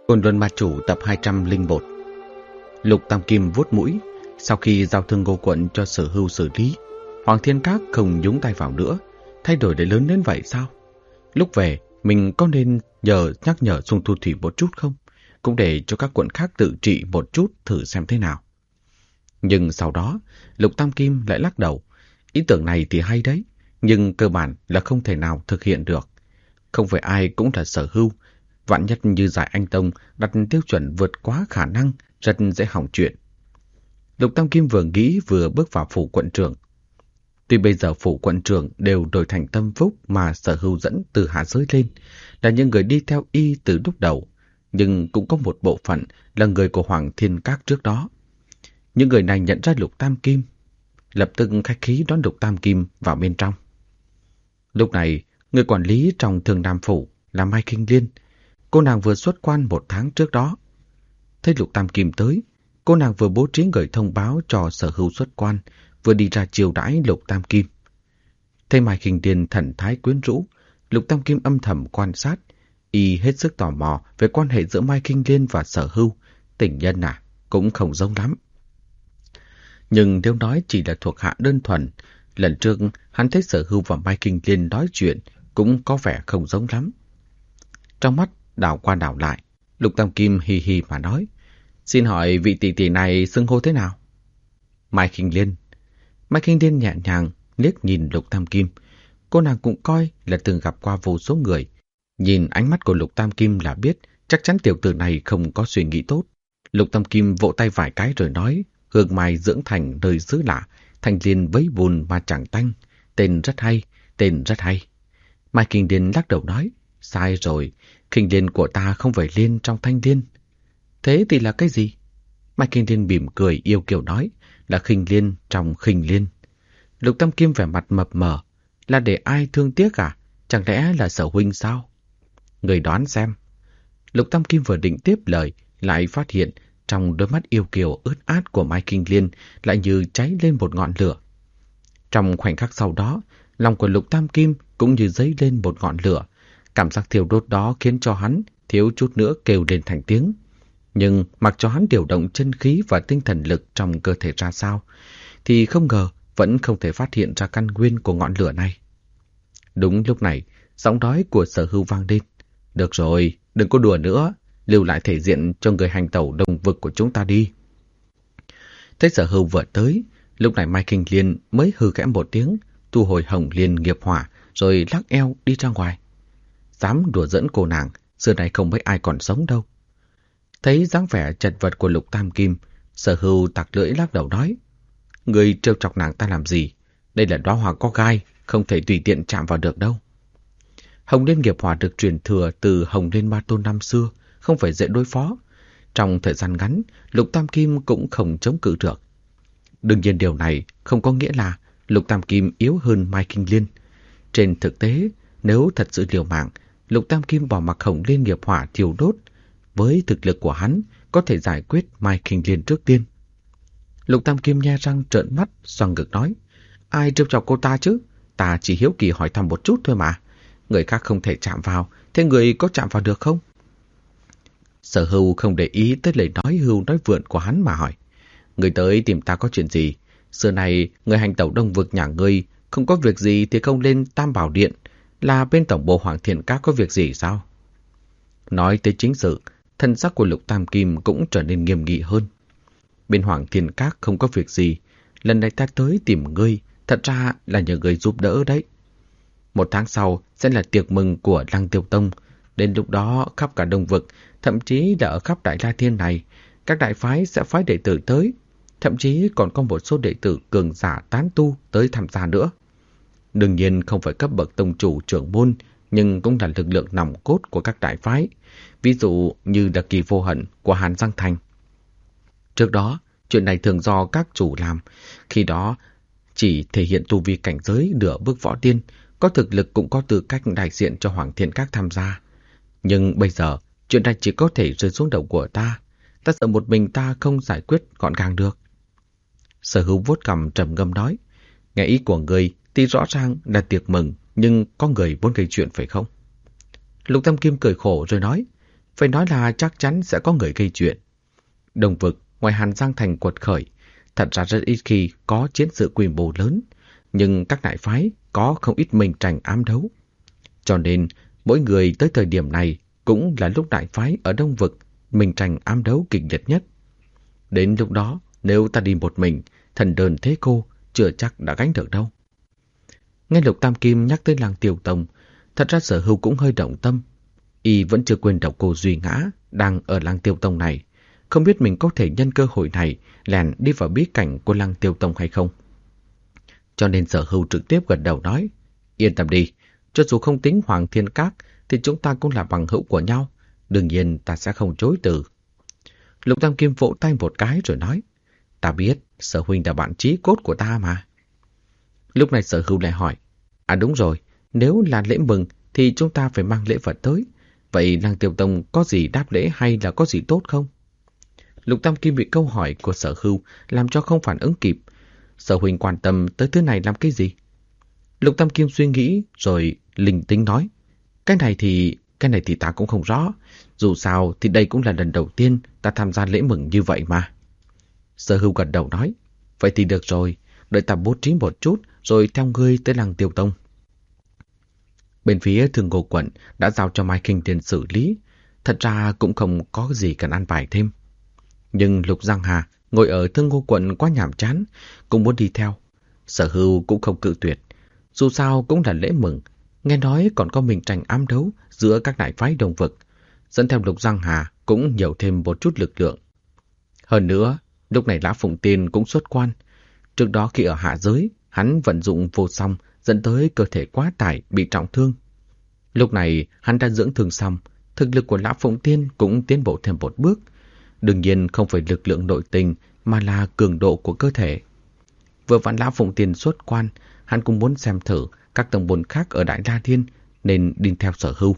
Côn Luân Ma Chủ tập 201. Lục Tam Kim vuốt mũi. Sau khi giao thương Ngô Quận cho Sở Hưu xử lý, Hoàng Thiên Các không nhúng tay vào nữa. Thay đổi để lớn đến vậy sao? Lúc về, mình có nên nhắc nhở Dung Thu Thủy một chút không? Cũng để cho các quận khác tự trị một chút thử xem thế nào. Nhưng sau đó, Lục Tam Kim lại lắc đầu. Ý tưởng này thì hay đấy, nhưng cơ bản là không thể nào thực hiện được. Không phải ai cũng là Sở Hưu. Vạn nhất như Giải Anh Tông đặt tiêu chuẩn vượt quá khả năng, rất dễ hỏng chuyện. Lục Tam Kim vừa nghĩ vừa bước vào phủ quận trưởng. Tuy bây giờ phủ quận trưởng đều đổi thành Tâm Phúc mà Sở Hưu dẫn từ hạ giới lên, là những người đi theo y từ lúc đầu, nhưng cũng có một bộ phận là người của Hoàng Thiên Các trước đó. Những người này nhận ra Lục Tam Kim, lập tức khách khí đón Lục Tam Kim vào bên trong. Lúc này, người quản lý trong Thường Nam Phủ là Mai Kinh Liên. Cô nàng vừa xuất quan 1 tháng trước đó. Thấy Lục Tam Kim tới, cô nàng vừa bố trí người thông báo cho Sở Hưu xuất quan, vừa đi ra chiêu đãi Lục Tam Kim. Thấy Mai Kinh Liên thần thái quyến rũ, Lục Tam Kim âm thầm quan sát, y hết sức tò mò về quan hệ giữa Mai Kinh Liên và Sở Hưu. Tình nhân cũng không giống lắm. Nhưng nếu nói chỉ là thuộc hạ đơn thuần, lần trước hắn thấy Sở Hưu và Mai Kinh Liên nói chuyện cũng có vẻ không giống lắm. Trong mắt đảo qua đảo lại, Lục Tam Kim hì hì mà nói, xin hỏi vị tỷ tỷ này xưng hô thế nào? Mai Kinh Liên. Mai Kinh Liên nhẹ nhàng liếc nhìn Lục Tam Kim. Cô nàng cũng coi là từng gặp qua vô số người. Nhìn ánh mắt của Lục Tam Kim là biết chắc chắn tiểu tử này không có suy nghĩ tốt. Lục Tam Kim vỗ tay vài cái rồi nói, hương mai dưỡng thành nơi xứ lạ, thanh liên với bùn mà chẳng tanh. Tên rất hay, tên rất hay. Mai Kinh Liên lắc đầu nói, sai rồi, Khinh Liên của ta không phải liên trong thanh liên. Thế thì là cái gì? Mai Kinh Liên mỉm cười yêu kiều nói, là Khinh Liên trong Khinh Liên. Lục Tam Kim vẻ mặt mập mờ, là để ai thương tiếc à? Chẳng lẽ là Sở huynh sao? Người đoán xem. Lục Tam Kim vừa định tiếp lời, lại phát hiện trong đôi mắt yêu kiều ướt át của Mai Kinh Liên lại như cháy lên một ngọn lửa. Trong khoảnh khắc sau đó, lòng của Lục Tam Kim cũng như dấy lên một ngọn lửa. Cảm giác thiêu đốt đó khiến cho hắn thiếu chút nữa kêu lên thành tiếng. Nhưng mặc cho hắn điều động chân khí và tinh thần lực trong cơ thể ra sao, thì không ngờ vẫn không thể phát hiện ra căn nguyên của ngọn lửa này. Đúng lúc này, giọng nói của Sở Hưu vang lên. Được rồi, đừng có đùa nữa, lưu lại thể diện cho người hành tẩu đồng vực của chúng ta đi. Thấy Sở Hưu vừa tới, lúc này Mai Kinh Liên mới hừ khẽ một tiếng, thu hồi Hồng Liên nghiệp hỏa, rồi lắc eo đi ra ngoài. Dám đùa giỡn cô nàng, xưa này không mấy ai còn sống đâu. Thấy dáng vẻ chật vật của Lục Tam Kim, Sở Hưu tặc lưỡi lắc đầu nói, người trêu chọc nàng ta làm gì? Đây là đóa hoa có gai, không thể tùy tiện chạm vào được đâu. Hồng Liên nghiệp hỏa được truyền thừa từ Hồng Liên Ma Tôn năm xưa, không phải dễ đối phó. Trong thời gian ngắn, Lục Tam Kim cũng không chống cự được. Đương nhiên điều này không có nghĩa là Lục Tam Kim yếu hơn Mai Kinh Liên. Trên thực tế, nếu thật sự liều mạng, Lục Tam Kim bỏ mặc Hồng Liên nghiệp hỏa thiêu đốt, với thực lực của hắn có thể giải quyết Mai Kinh Liên trước tiên. Lục Tam Kim nhe răng trợn mắt, xoàng ngực nói, ai trêu chọc cô ta chứ? Ta chỉ hiếu kỳ hỏi thăm một chút thôi mà. Người khác không thể chạm vào, thế người có chạm vào được không? Sở Hưu không để ý tới lời nói hưu nói vượn của hắn mà hỏi, người tới tìm ta có chuyện gì? Xưa này, người hành tẩu đông vực nhà ngươi không có việc gì thì không lên Tam Bảo Điện, là bên tổng bộ Hoàng Thiên Các có việc gì sao? Nói tới chính sự, thân sắc của Lục Tam Kim cũng trở nên nghiêm nghị hơn. Bên Hoàng Thiên Các không có việc gì, lần này ta tới tìm ngươi, thật ra là nhờ ngươi giúp đỡ đấy. 1 tháng sau sẽ là tiệc mừng của Lăng Tiêu Tông, đến lúc đó khắp cả đông vực, thậm chí là ở khắp Đại La Thiên này, các đại phái sẽ phái đệ tử tới, thậm chí còn có một số đệ tử cường giả tán tu tới tham gia nữa. Đương nhiên không phải cấp bậc tông chủ trưởng môn, nhưng cũng là lực lượng nòng cốt của các đại phái, ví dụ như Đặc Kỳ Vô Hận của Hàn Giang Thành. Trước đó, chuyện này thường do các chủ làm, khi đó chỉ thể hiện tu vi cảnh giới nửa bước võ tiên, có thực lực cũng có tư cách đại diện cho Hoàng Thiên Các tham gia. Nhưng bây giờ, chuyện này chỉ có thể rơi xuống đầu của ta sợ một mình ta không giải quyết gọn gàng được. Sở Hưu vuốt cằm trầm ngâm nói, nghe ý của người thì rõ ràng là tiệc mừng, nhưng có người muốn gây chuyện phải không? Lục Tam Kim cười khổ rồi nói, phải nói là chắc chắn sẽ có người gây chuyện. Đông vực ngoài Hàn Giang Thành quật khởi, thật ra rất ít khi có chiến sự quy mô lớn, nhưng các đại phái có không ít mình tranh ám đấu. Cho nên, mỗi người tới thời điểm này cũng là lúc đại phái ở Đông vực mình tranh ám đấu kịch liệt nhất. Đến lúc đó, nếu ta đi một mình, thần đơn thế cô, chưa chắc đã gánh được đâu. Nghe Lục Tam Kim nhắc tới Lăng Tiêu Tông, thật ra Sở Hưu cũng hơi động tâm. Y vẫn chưa quên độc cô Duy Ngã đang ở Lăng Tiêu Tông này, không biết mình có thể nhân cơ hội này lèn đi vào bí cảnh của Lăng Tiêu Tông hay không. Cho nên Sở Hưu trực tiếp gật đầu nói, yên tâm đi, cho dù không tính Hoàng Thiên Các thì chúng ta cũng là bằng hữu của nhau, đương nhiên ta sẽ không chối từ. Lục Tam Kim vỗ tay một cái rồi nói, ta biết, Sở huynh là bạn chí cốt của ta mà. Lúc này Sở Hưu lại hỏi, đúng rồi, nếu là lễ mừng thì chúng ta phải mang lễ vật tới. Vậy Lăng Tiêu Tông có gì đáp lễ hay là có gì tốt không? Lục Tam Kim bị câu hỏi của Sở Hưu làm cho không phản ứng kịp. Sở huynh quan tâm tới thứ này làm cái gì? Lục Tam Kim suy nghĩ rồi linh tính nói, cái này thì ta cũng không rõ. Dù sao thì đây cũng là lần đầu tiên ta tham gia lễ mừng như vậy mà. Sở Hưu gật đầu nói, vậy thì được rồi, đợi ta bố trí một chút rồi theo ngươi tới Lăng Tiêu Tông. Bên phía Thương Ngô quận đã giao cho Mai Kinh Tiên xử lý, thật ra cũng không có gì cần ăn bài thêm. Nhưng Lục Giang Hà ngồi ở Thương Ngô quận quá nhàm chán, cũng muốn đi theo. Sở Hưu cũng không cự tuyệt, dù sao cũng là lễ mừng, nghe nói còn có mình tranh ám đấu giữa các đại phái Đông vực, dẫn theo Lục Giang Hà cũng nhiều thêm một chút lực lượng. Hơn nữa, lúc này Lã Phụng Tiên cũng xuất quan. Trước đó khi ở hạ giới, hắn vận dụng vô song dẫn tới cơ thể quá tải bị trọng thương. Lúc này hắn đã dưỡng thương xong, thực lực của Lã Phụng Tiên cũng tiến bộ thêm một bước. Đương nhiên không phải lực lượng nội tình mà là cường độ của cơ thể. Vừa vặn Lã Phụng Tiên xuất quan, hắn cũng muốn xem thử các tông môn khác ở Đại La Thiên nên đi theo Sở Hưu.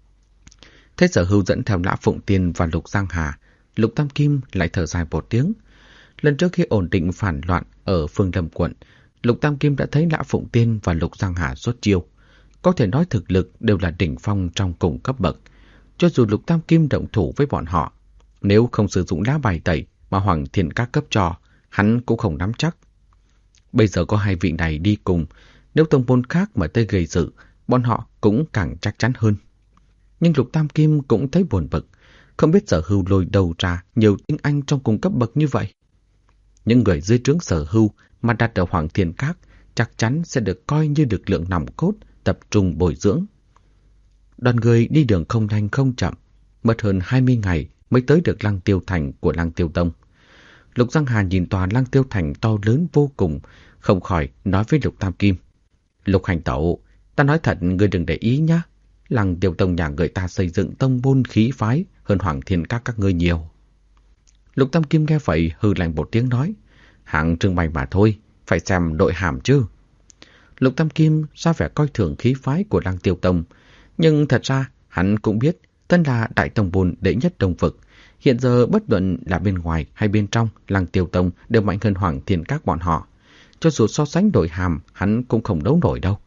Thế Sở Hưu dẫn theo Lã Phụng Tiên và Lục Giang Hà, Lục Tam Kim lại thở dài một tiếng. Lần trước khi ổn định phản loạn ở Phương Lâm quận, Lục Tam Kim đã thấy Lã Phụng Tiên và Lục Giang Hà xuất chiêu. Có thể nói thực lực đều là đỉnh phong trong cùng cấp bậc. Cho dù Lục Tam Kim động thủ với bọn họ, nếu không sử dụng lá bài tẩy mà Hoàng Thiên Các cấp cho, hắn cũng không nắm chắc. Bây giờ có hai vị này đi cùng, nếu tông môn khác mà tới gây sự, bọn họ cũng càng chắc chắn hơn. Nhưng Lục Tam Kim cũng thấy buồn bực, không biết Sở Hưu lôi đầu ra nhiều tinh anh trong cùng cấp bậc như vậy. Những người dưới trướng Sở Hưu mà đặt ở Hoàng Thiên Các chắc chắn sẽ được coi như lực lượng nòng cốt tập trung bồi dưỡng. Đoàn người đi đường không nhanh không chậm, mất hơn 20 ngày mới tới được Lăng Tiêu Thành của Lăng Tiêu Tông. Lục Giang Hà nhìn tòa Lăng Tiêu Thành to lớn vô cùng, không khỏi nói với Lục Tam Kim, Lục hành tẩu, ta nói thật ngươi đừng để ý nhá. Lăng Tiêu Tông nhà người ta xây dựng tông môn khí phái hơn Hoàng Thiên các ngươi nhiều. Lục Tam Kim nghe vậy hừ lạnh một tiếng nói, hạng trưng bày mà thôi, phải xem nội hàm chứ. Lục Tam Kim ra vẻ coi thường khí phái của Lăng Tiêu Tông, nhưng thật ra hắn cũng biết thân là đại tông môn đệ nhất Đông vực. Hiện giờ bất luận là bên ngoài hay bên trong, Lăng Tiêu Tông đều mạnh hơn Hoàng Thiên các bọn họ. Cho dù so sánh nội hàm, hắn cũng không đấu nổi đâu.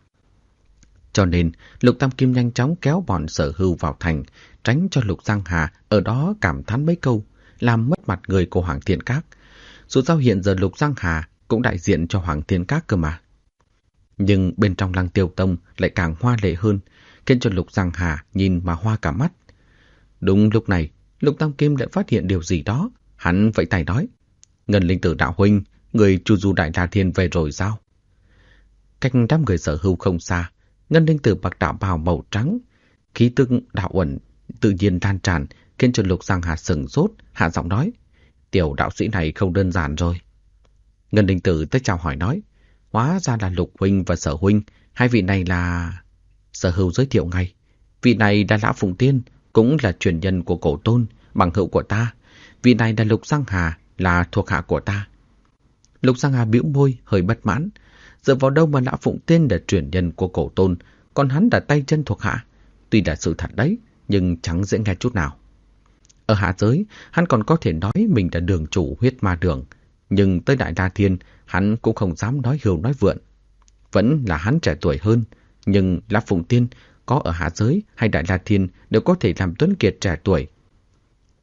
Cho nên, Lục Tam Kim nhanh chóng kéo bọn Sở Hưu vào thành, tránh cho Lục Giang Hà ở đó cảm thán mấy câu, làm mất mặt người của Hoàng Thiên Các. Dù sao hiện giờ Lục Giang Hà cũng đại diện cho Hoàng Thiên Các cơ mà. Nhưng bên trong Lăng Tiêu Tông lại càng hoa lệ hơn, khiến cho Lục Giang Hà nhìn mà hoa cả mắt. Đúng lúc này, Lục Tam Kim lại phát hiện điều gì đó, hắn vẫy tay nói, Ngân Linh Tử đạo huynh, người Chu Du Đại La Thiên về rồi sao? Cách đám người Sở Hưu không xa, Ngân Linh Tử mặc đạo bào màu trắng, khí tức đạo uẩn tự nhiên lan tràn, khiến cho Lục Giang Hà sửng sốt, hạ giọng nói, tiểu đạo sĩ này không đơn giản rồi. Ngân Linh Tử tới chào hỏi nói, hóa ra là Lục huynh và Sở huynh, hai vị này là... Sở Hưu giới thiệu ngay, vị này là Lã Phụng Tiên, cũng là truyền nhân của Cổ Tôn, bằng hữu của ta. Vị này là Lục Giang Hà, là thuộc hạ của ta. Lục Giang Hà bĩu môi hơi bất mãn, dựa vào đâu mà Lã Phụng Tiên là truyền nhân của Cổ Tôn, còn hắn là tay chân thuộc hạ. Tuy là sự thật đấy, nhưng chẳng dễ nghe chút nào. Ở hạ giới, hắn còn có thể nói mình là đường chủ huyết ma đường, nhưng tới Đại La Thiên, hắn cũng không dám nói hưu nói vượn. Vẫn là hắn trẻ tuổi hơn, nhưng Lã Phụng Tiên có ở hạ giới hay Đại La Thiên đều có thể làm tuấn kiệt trẻ tuổi,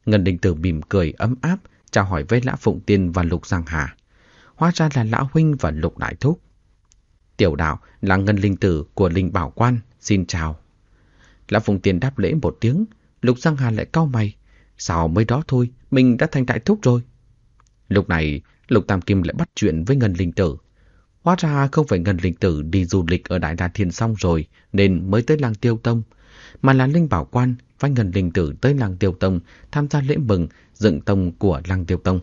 Ngân Linh Tử mỉm cười ấm áp, chào hỏi với Lã Phụng Tiên và Lục Giang Hà. Hóa ra là Lã Huynh và Lục Đại Thúc. Tiểu đạo là Ngân Linh Tử của Linh Bảo Quan, xin chào. Lã Phụng Tiên đáp lễ một tiếng, Lục Giang Hà lại cau mày. Sao mới đó thôi, mình đã thành đại thúc rồi. Lúc này, Lục Tam Kim lại bắt chuyện với Ngân Linh Tử. Hóa ra không phải Ngân Linh Tử đi du lịch ở Đại Đa Thiên xong rồi nên mới tới Lăng Tiêu Tông, mà là Linh Bảo Quan phái Ngân Linh Tử tới Lăng Tiêu Tông tham gia lễ mừng dựng tông của Lăng Tiêu Tông.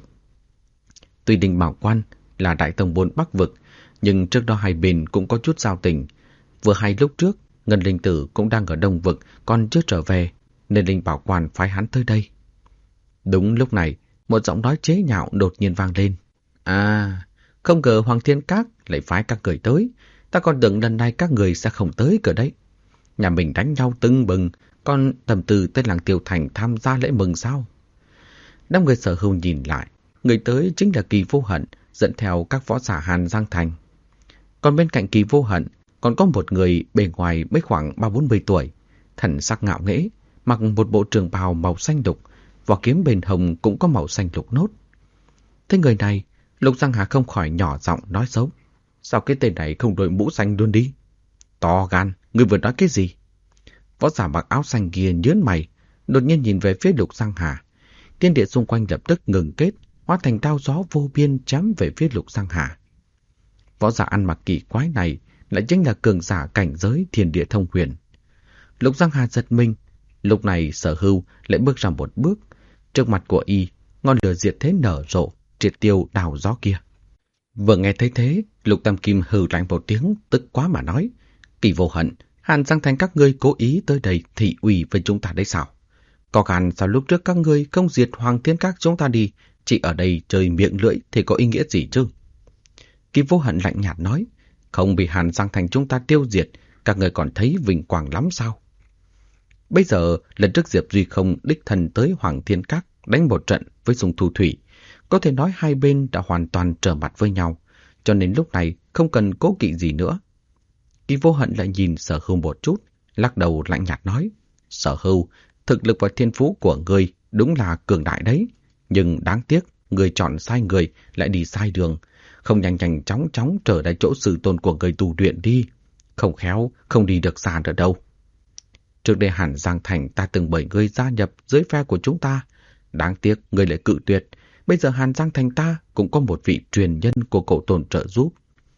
Tuy Linh Bảo Quan là đại tông môn Bắc vực, nhưng trước đó hai bên cũng có chút giao tình. Vừa hay lúc trước, Ngân Linh Tử cũng đang ở Đông vực còn chưa trở về, nên Linh Bảo Quan phái hắn tới đây. Đúng lúc này, một giọng nói chế nhạo đột nhiên vang lên. À, không ngờ Hoàng Thiên Các lại phái các người tới, ta còn tưởng lần này các người sẽ không tới cơ đấy. Nhà mình đánh nhau tưng bừng, còn tầm tư tới Lăng Tiêu Thành tham gia lễ mừng sao? Đám người Sở Hưu nhìn lại, người tới chính là Kỳ Vô Hận, dẫn theo các võ giả Hàn Giang Thành. Còn bên cạnh Kỳ Vô Hận, còn có một người bề ngoài mới khoảng 30-40 tuổi, thần sắc ngạo nghễ, mặc một bộ trường bào màu xanh lục, vỏ kiếm bên hông cũng có màu xanh lục nốt. Thế người này, Lục Giang Hà không khỏi nhỏ giọng nói xấu. Sao cái tên này không đội mũ xanh luôn đi? To gan, ngươi vừa nói cái gì? Võ giả mặc áo xanh kia nhớn mày, đột nhiên nhìn về phía Lục Giang Hà. Thiên địa xung quanh lập tức ngừng kết, hóa thành đao gió vô biên chém về phía Lục Giang Hà. Võ giả ăn mặc kỳ quái này lại chính là cường giả cảnh giới thiên địa thông huyền. Lục Giang Hà giật mình, lúc này Sở Hưu lại bước ra một bước, trước mặt của y, ngọn lửa diệt thế nở rộ, triệt tiêu đao gió kia. Vừa nghe thấy thế, Lục Tam Kim hừ lạnh một tiếng, tức quá mà nói: Kỳ Vô Hận, Hàn Giang Thành các ngươi cố ý tới đây thị uy với chúng ta đấy sao? Có gan sao lúc trước các ngươi không diệt Hoàng Thiên Các chúng ta đi, chỉ ở đây chơi miệng lưỡi thì có ý nghĩa gì chứ? Kỳ Vô Hận lạnh nhạt nói: Không bị Hàn Giang Thành chúng ta tiêu diệt, các ngươi còn thấy vinh quang lắm sao? Bây giờ, lần trước Diệp Duy không đích thân tới Hoàng Thiên Các đánh một trận với Dung Thu Thủy, có thể nói hai bên đã hoàn toàn trở mặt với nhau, cho nên lúc này không cần cố kỵ gì nữa. Kỳ Vô Hận lại nhìn Sở Hưu một chút, lắc đầu lạnh nhạt nói: Sở Hưu, thực lực và thiên phú của ngươi đúng là cường đại đấy, nhưng đáng tiếc ngươi chọn sai người, lại đi sai đường, không nhanh nhanh chóng chóng trở lại chỗ sư tôn của ngươi tu luyện đi, không khéo không đi được xa nữa đâu. Trước đây Hàn Giang Thành ta từng bởi ngươi gia nhập dưới phe của chúng ta, đáng tiếc ngươi lại cự tuyệt. Bây giờ Hàn Giang Thành ta cũng có một vị truyền nhân của Cổ Tôn trợ giúp.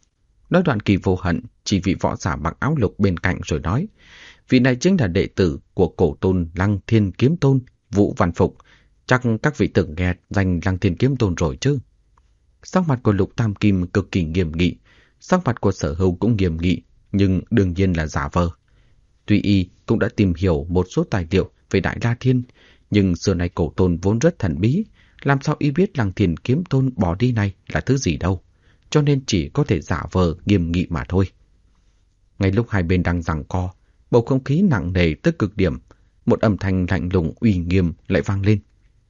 Nói đoạn Kỳ Vô Hận chỉ vị võ giả mặc áo lục bên cạnh rồi nói: Vị này chính là đệ tử của Cổ Tôn Lăng Thiên Kiếm Tôn, Vũ Văn Phục. Chắc các vị từng nghe danh Lăng Thiên Kiếm Tôn rồi chứ? Sắc mặt của Lục Tam Kim cực kỳ nghiêm nghị, sắc mặt của Sở Hưu cũng nghiêm nghị, nhưng đương nhiên là giả vờ. Tuy y cũng đã tìm hiểu một số tài liệu về Đại La Thiên, nhưng xưa nay Cổ Tôn vốn rất thần bí, làm sao y biết Lăng Thiên Kiếm Tôn bỏ đi này là thứ gì đâu, cho nên chỉ có thể giả vờ nghiêm nghị mà thôi. Ngay lúc hai bên đang giằng co, bầu không khí nặng nề tới cực điểm, một âm thanh lạnh lùng uy nghiêm lại vang lên.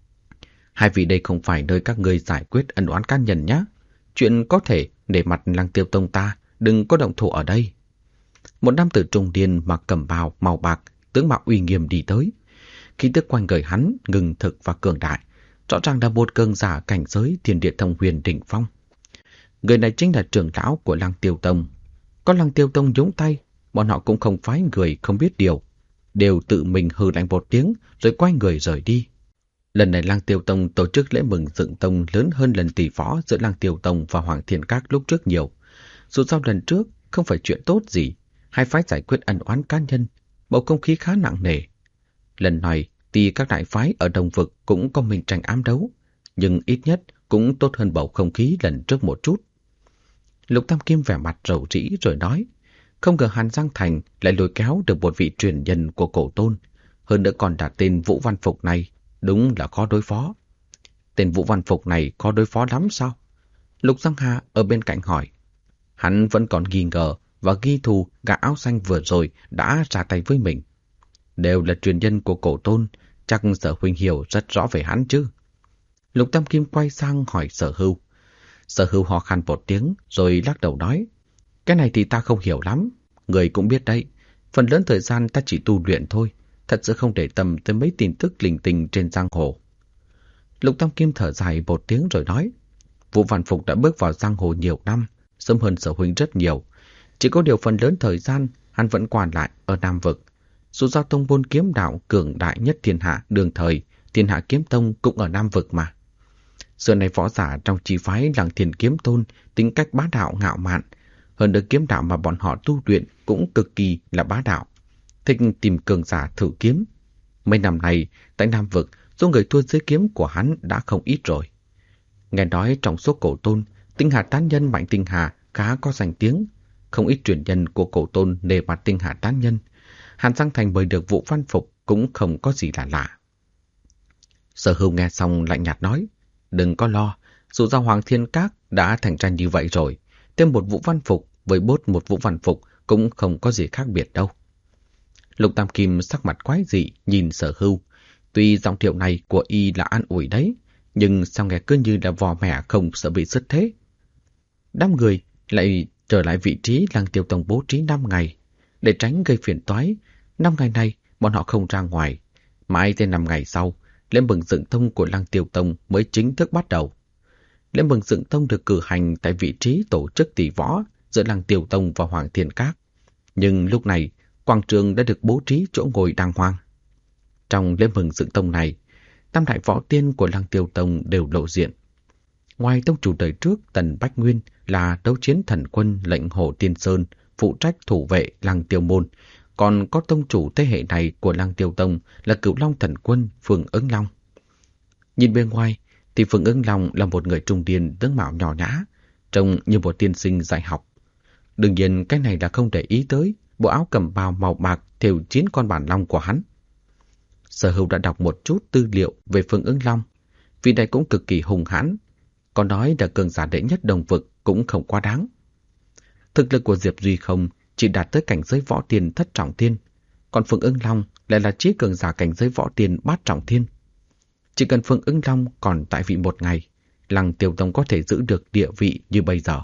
Hai vị đây không phải nơi các ngươi giải quyết ân oán cá nhân nhé. Chuyện có thể để mặt Lăng Tiêu Tông ta, đừng có động thủ ở đây. Một nam tử trung niên mặc cẩm bào màu bạc, tướng mạo uy nghiêm đi tới. Khí tức quanh người hắn ngưng thực và cường đại, rõ ràng là một cường giả cảnh giới thiên địa thông huyền đỉnh phong. Người này chính là trưởng lão của Lăng Tiêu Tông. Có Lăng Tiêu Tông nhúng tay, bọn họ cũng không phái người không biết điều, đều tự mình hừ lạnh một tiếng rồi quay người rời đi. Lần này Lăng Tiêu Tông tổ chức lễ mừng dựng tông lớn hơn lần tỷ võ giữa Lăng Tiêu Tông và Hoàng Thiên Các lúc trước nhiều. Dù sao lần trước không phải chuyện tốt gì, hai phái giải quyết ân oán cá nhân, bầu không khí khá nặng nề. Lần này tuy các đại phái ở Đông vực cũng có mình tranh ám đấu, nhưng ít nhất cũng tốt hơn bầu không khí lần trước một chút. Lục Tam Kim vẻ mặt rầu rĩ rồi nói: Không ngờ Hàn Giang Thành lại lôi kéo được một vị truyền nhân của Cổ Tôn, hơn nữa còn đặt tên Vũ Văn Phục này, đúng là khó đối phó. Tên Vũ Văn Phục này khó đối phó lắm sao? Lục Giang Hà ở bên cạnh hỏi. Hắn vẫn còn nghi ngờ và ghi thù gã áo xanh vừa rồi đã ra tay với mình. Đều là truyền nhân của Cổ Tôn, chắc Sở huynh hiểu rất rõ về hắn chứ. Lục Tam Kim quay sang hỏi Sở Hưu. Sở Hưu ho khan một tiếng rồi lắc đầu nói: Cái này thì ta không hiểu lắm, người cũng biết đấy, phần lớn thời gian ta chỉ tu luyện thôi, thật sự không để tâm tới mấy tin tức linh tinh trên giang hồ. Lục Tam Kim thở dài một tiếng rồi nói, Vũ Văn Phục đã bước vào giang hồ nhiều năm, sớm hơn Sở huynh rất nhiều. Chỉ có điều phần lớn thời gian hắn vẫn quản lại ở Nam Vực. Dù giao tông môn kiếm đạo cường đại nhất thiên hạ đương thời, Thiên Hạ Kiếm Tông cũng ở Nam Vực mà. Xưa nay võ giả trong chi phái Lăng Thiên Kiếm Tôn tính cách bá đạo ngạo mạn, hơn nữa kiếm đạo mà bọn họ tu luyện cũng cực kỳ là bá đạo, thích tìm cường giả thử kiếm. Mấy năm nay tại Nam Vực, số người thua dưới kiếm của hắn đã không ít rồi. Nghe nói trong số cổ tôn, Tinh Hà tán nhân Mạnh Tinh Hà khá có danh tiếng, không ít truyền nhân của cổ tôn nề mặt Tinh Hà tán nhân. Hàn Giang Thành mời được Vũ Văn Phục cũng không có gì là lạ. Sở Hưu nghe xong lạnh nhạt nói, đừng có lo, dù ra Hoàng Thiên Các đã thành ra như vậy rồi, thêm một Vũ Văn Phục với bốt một Vũ Văn Phục cũng không có gì khác biệt đâu. Lục Tam Kim sắc mặt quái dị nhìn Sở Hưu, tuy giọng điệu này của y là an ủi đấy, nhưng sao nghe cứ như là vò mẻ không sợ bị sứt thế. Đám người lại trở lại vị trí Lăng Tiêu Tông bố trí 5 ngày, để tránh gây phiền toái. 5 ngày này bọn họ không ra ngoài, mãi tới 5 ngày sau, lễ mừng dựng tông của Lăng Tiêu Tông mới chính thức bắt đầu. Lễ mừng dựng tông được cử hành tại vị trí tổ chức tỷ võ giữa Lăng Tiêu Tông và Hoàng Thiên Các, nhưng lúc này quảng trường đã được bố trí chỗ ngồi đàng hoàng. Trong lễ mừng dựng tông này, 5 đại võ tiên của Lăng Tiêu Tông đều lộ diện. Ngoài tông chủ đời trước Tần Bách Nguyên là đấu chiến thần quân lệnh Hồ Tiên Sơn, phụ trách thủ vệ Lăng Tiêu Môn, còn có tông chủ thế hệ này của Lăng Tiêu Tông là Cửu Long thần quân Phương Ứng Long. Nhìn bên ngoài thì Phương Ứng Long là một người trung niên tướng mạo nhỏ nhã, trông như một tiên sinh dạy học. Đương nhiên cái này là không để ý tới bộ áo cẩm bào màu bạc thêu 9 con bản long của hắn. Sở Hưu đã đọc một chút tư liệu về Phương Ứng Long, vị này cũng cực kỳ hùng hãn, còn nói là cường giả đệ nhất Đồng Vực cũng không quá đáng. Thực lực của Diệp Duy Không chỉ đạt tới cảnh giới võ tiên thất trọng thiên, còn Phương Ứng Long lại là trí cường giả cảnh giới võ tiên bát trọng thiên. Chỉ cần Phương Ứng Long còn tại vị một ngày, Lăng Tiêu Tông có thể giữ được địa vị như bây giờ.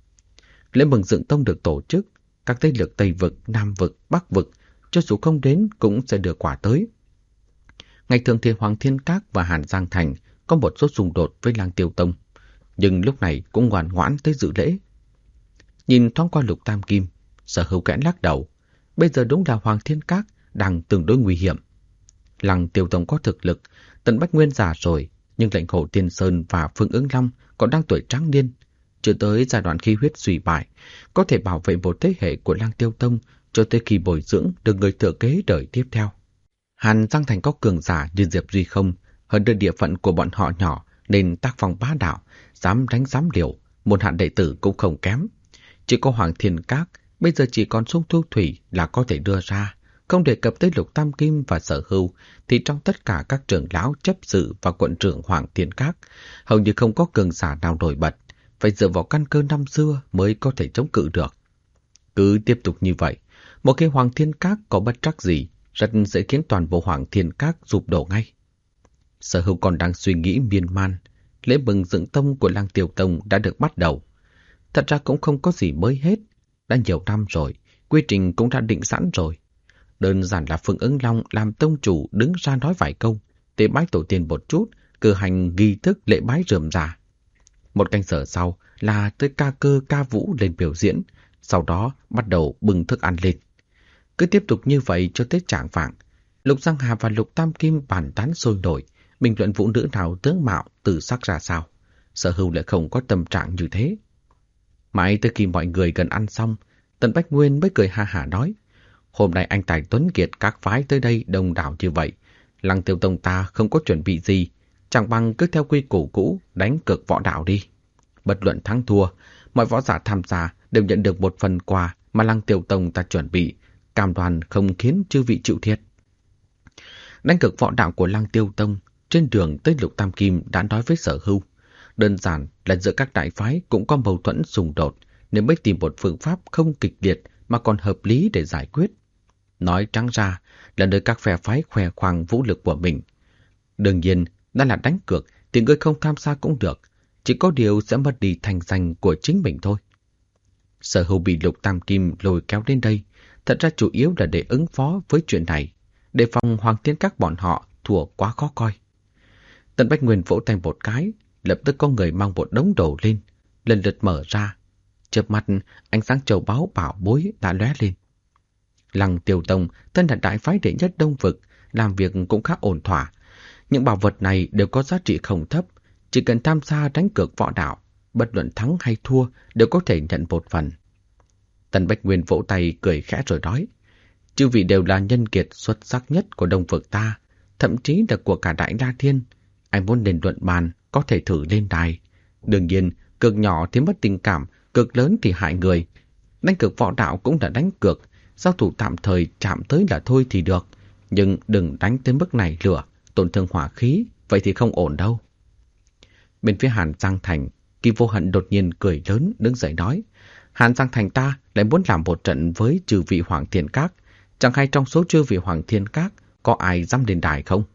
Lễ mừng dựng tông được tổ chức, các thế lực Tây Vực, Nam Vực, Bắc Vực, cho dù không đến cũng sẽ được quả tới. Ngày thường thì Hoàng Thiên Các và Hàn Giang Thành có một số xung đột với Lăng Tiêu Tông, nhưng lúc này cũng ngoan ngoãn tới dự lễ. Nhìn thoáng qua Lục Tam Kim, Sở Hưu kẽ lắc đầu. Bây giờ đúng là Hoàng Thiên Các đang tương đối nguy hiểm. Lăng Tiêu Tông có thực lực, Tần Bách Nguyên già rồi, nhưng lệnh Hồ Tiên Sơn và Phương Ứng Long còn đang tuổi tráng niên, chưa tới giai đoạn khí huyết suy bại, có thể bảo vệ một thế hệ của Lăng Tiêu Tông cho tới khi bồi dưỡng được người thừa kế đời tiếp theo. Hàn Giang Thành có cường giả như Diệp Duy Không, hơn nữa địa phận của bọn họ nhỏ nên tác phong bá đạo, dám đánh dám liều, môn hạ đệ tử cũng không kém. Chỉ có Hoàng Thiên Các bây giờ chỉ còn sung thu thủy là có thể đưa ra. Không đề cập tới Lục Tam Kim và Sở Hưu thì trong tất cả các trưởng lão chấp sự và quận trưởng Hoàng Thiên Các hầu như không có cường giả nào nổi bật, phải dựa vào căn cơ năm xưa mới có thể chống cự được. Cứ tiếp tục như vậy, một khi Hoàng Thiên Các có bất trắc gì, rất dễ khiến toàn bộ Hoàng Thiên Các sụp đổ ngay. Sở Hưu còn đang suy nghĩ miên man, lễ mừng dựng tông của Lăng Tiêu Tông đã được bắt đầu. Thật ra cũng không có gì mới hết, đã nhiều năm rồi, quy trình cũng đã định sẵn rồi. Đơn giản là Phương Ứng Long làm tông chủ đứng ra nói vài câu, tế bái tổ tiên một chút, cử hành nghi thức lễ bái rườm rà. Một canh giờ sau là tới ca cơ ca vũ lên biểu diễn, sau đó bắt đầu bưng thức ăn lên. Cứ tiếp tục như vậy cho tới chạng vạng, Lục Giang Hà và Lục Tam Kim bàn tán sôi nổi, bình luận phụ nữ nào tướng mạo từ sắc ra sao. Sở Hưu lại không có tâm trạng như thế. Mãi tới khi mọi người gần ăn xong, Tần Bách Nguyên mới cười ha hả nói, hôm nay anh tài tuấn kiệt các phái tới đây đông đảo như vậy, Lăng Tiêu Tông ta không có chuẩn bị gì, chẳng bằng cứ theo quy củ cũ đánh cược võ đạo đi. Bất luận thắng thua, mọi võ giả tham gia đều nhận được một phần quà mà Lăng Tiêu Tông ta chuẩn bị, cam đoan không khiến chư vị chịu thiệt. Đánh cược võ đạo của Lăng Tiêu Tông trên đường tới Lục Tam Kim đã nói với Sở Hưu, đơn giản là giữa các đại phái cũng có mâu thuẫn xung đột, nên mới tìm một phương pháp không kịch liệt mà còn hợp lý để giải quyết. Nói trắng ra là nơi các phe phái khoe khoang vũ lực của mình. Đương nhiên, đã là đánh cược thì người không tham gia cũng được, chỉ có điều sẽ mất đi thành danh của chính mình thôi. Sở Hưu bị Lục Tam Kim lôi kéo đến đây, thật ra chủ yếu là để ứng phó với chuyện này, để phòng Hoàng Thiên Các bọn họ thua quá khó coi. Tần Bách Nguyên vỗ tay một cái, lập tức có người mang một đống đồ lên, lần lượt mở ra. Chớp mắt, ánh sáng châu báu bảo bối đã lóe lên. Lăng Tiêu Tông, thân là đại phái đệ nhất Đông Vực, làm việc cũng khá ổn thỏa. Những bảo vật này đều có giá trị không thấp, chỉ cần tham gia đánh cược võ đạo, bất luận thắng hay thua đều có thể nhận một phần. Tần Bách Nguyên vỗ tay cười khẽ rồi nói, chư vị đều là nhân kiệt xuất sắc nhất của Đông Vực ta, thậm chí là của cả Đại La Thiên. Anh muốn lên luận bàn, có thể thử lên đài. Đương nhiên, cược nhỏ thì mất tình cảm, cược lớn thì hại người. Đánh cược võ đạo cũng là đánh cược, giao thủ tạm thời chạm tới là thôi thì được. Nhưng đừng đánh tới mức này lửa, tổn thương hỏa khí, vậy thì không ổn đâu. Bên phía Hàn Giang Thành, Kỳ Vô Hận đột nhiên cười lớn đứng dậy nói, Hàn Giang Thành ta lại muốn làm một trận với chư vị Hoàng Thiên Các, chẳng hay trong số chư vị Hoàng Thiên Các có ai dám lên đài không?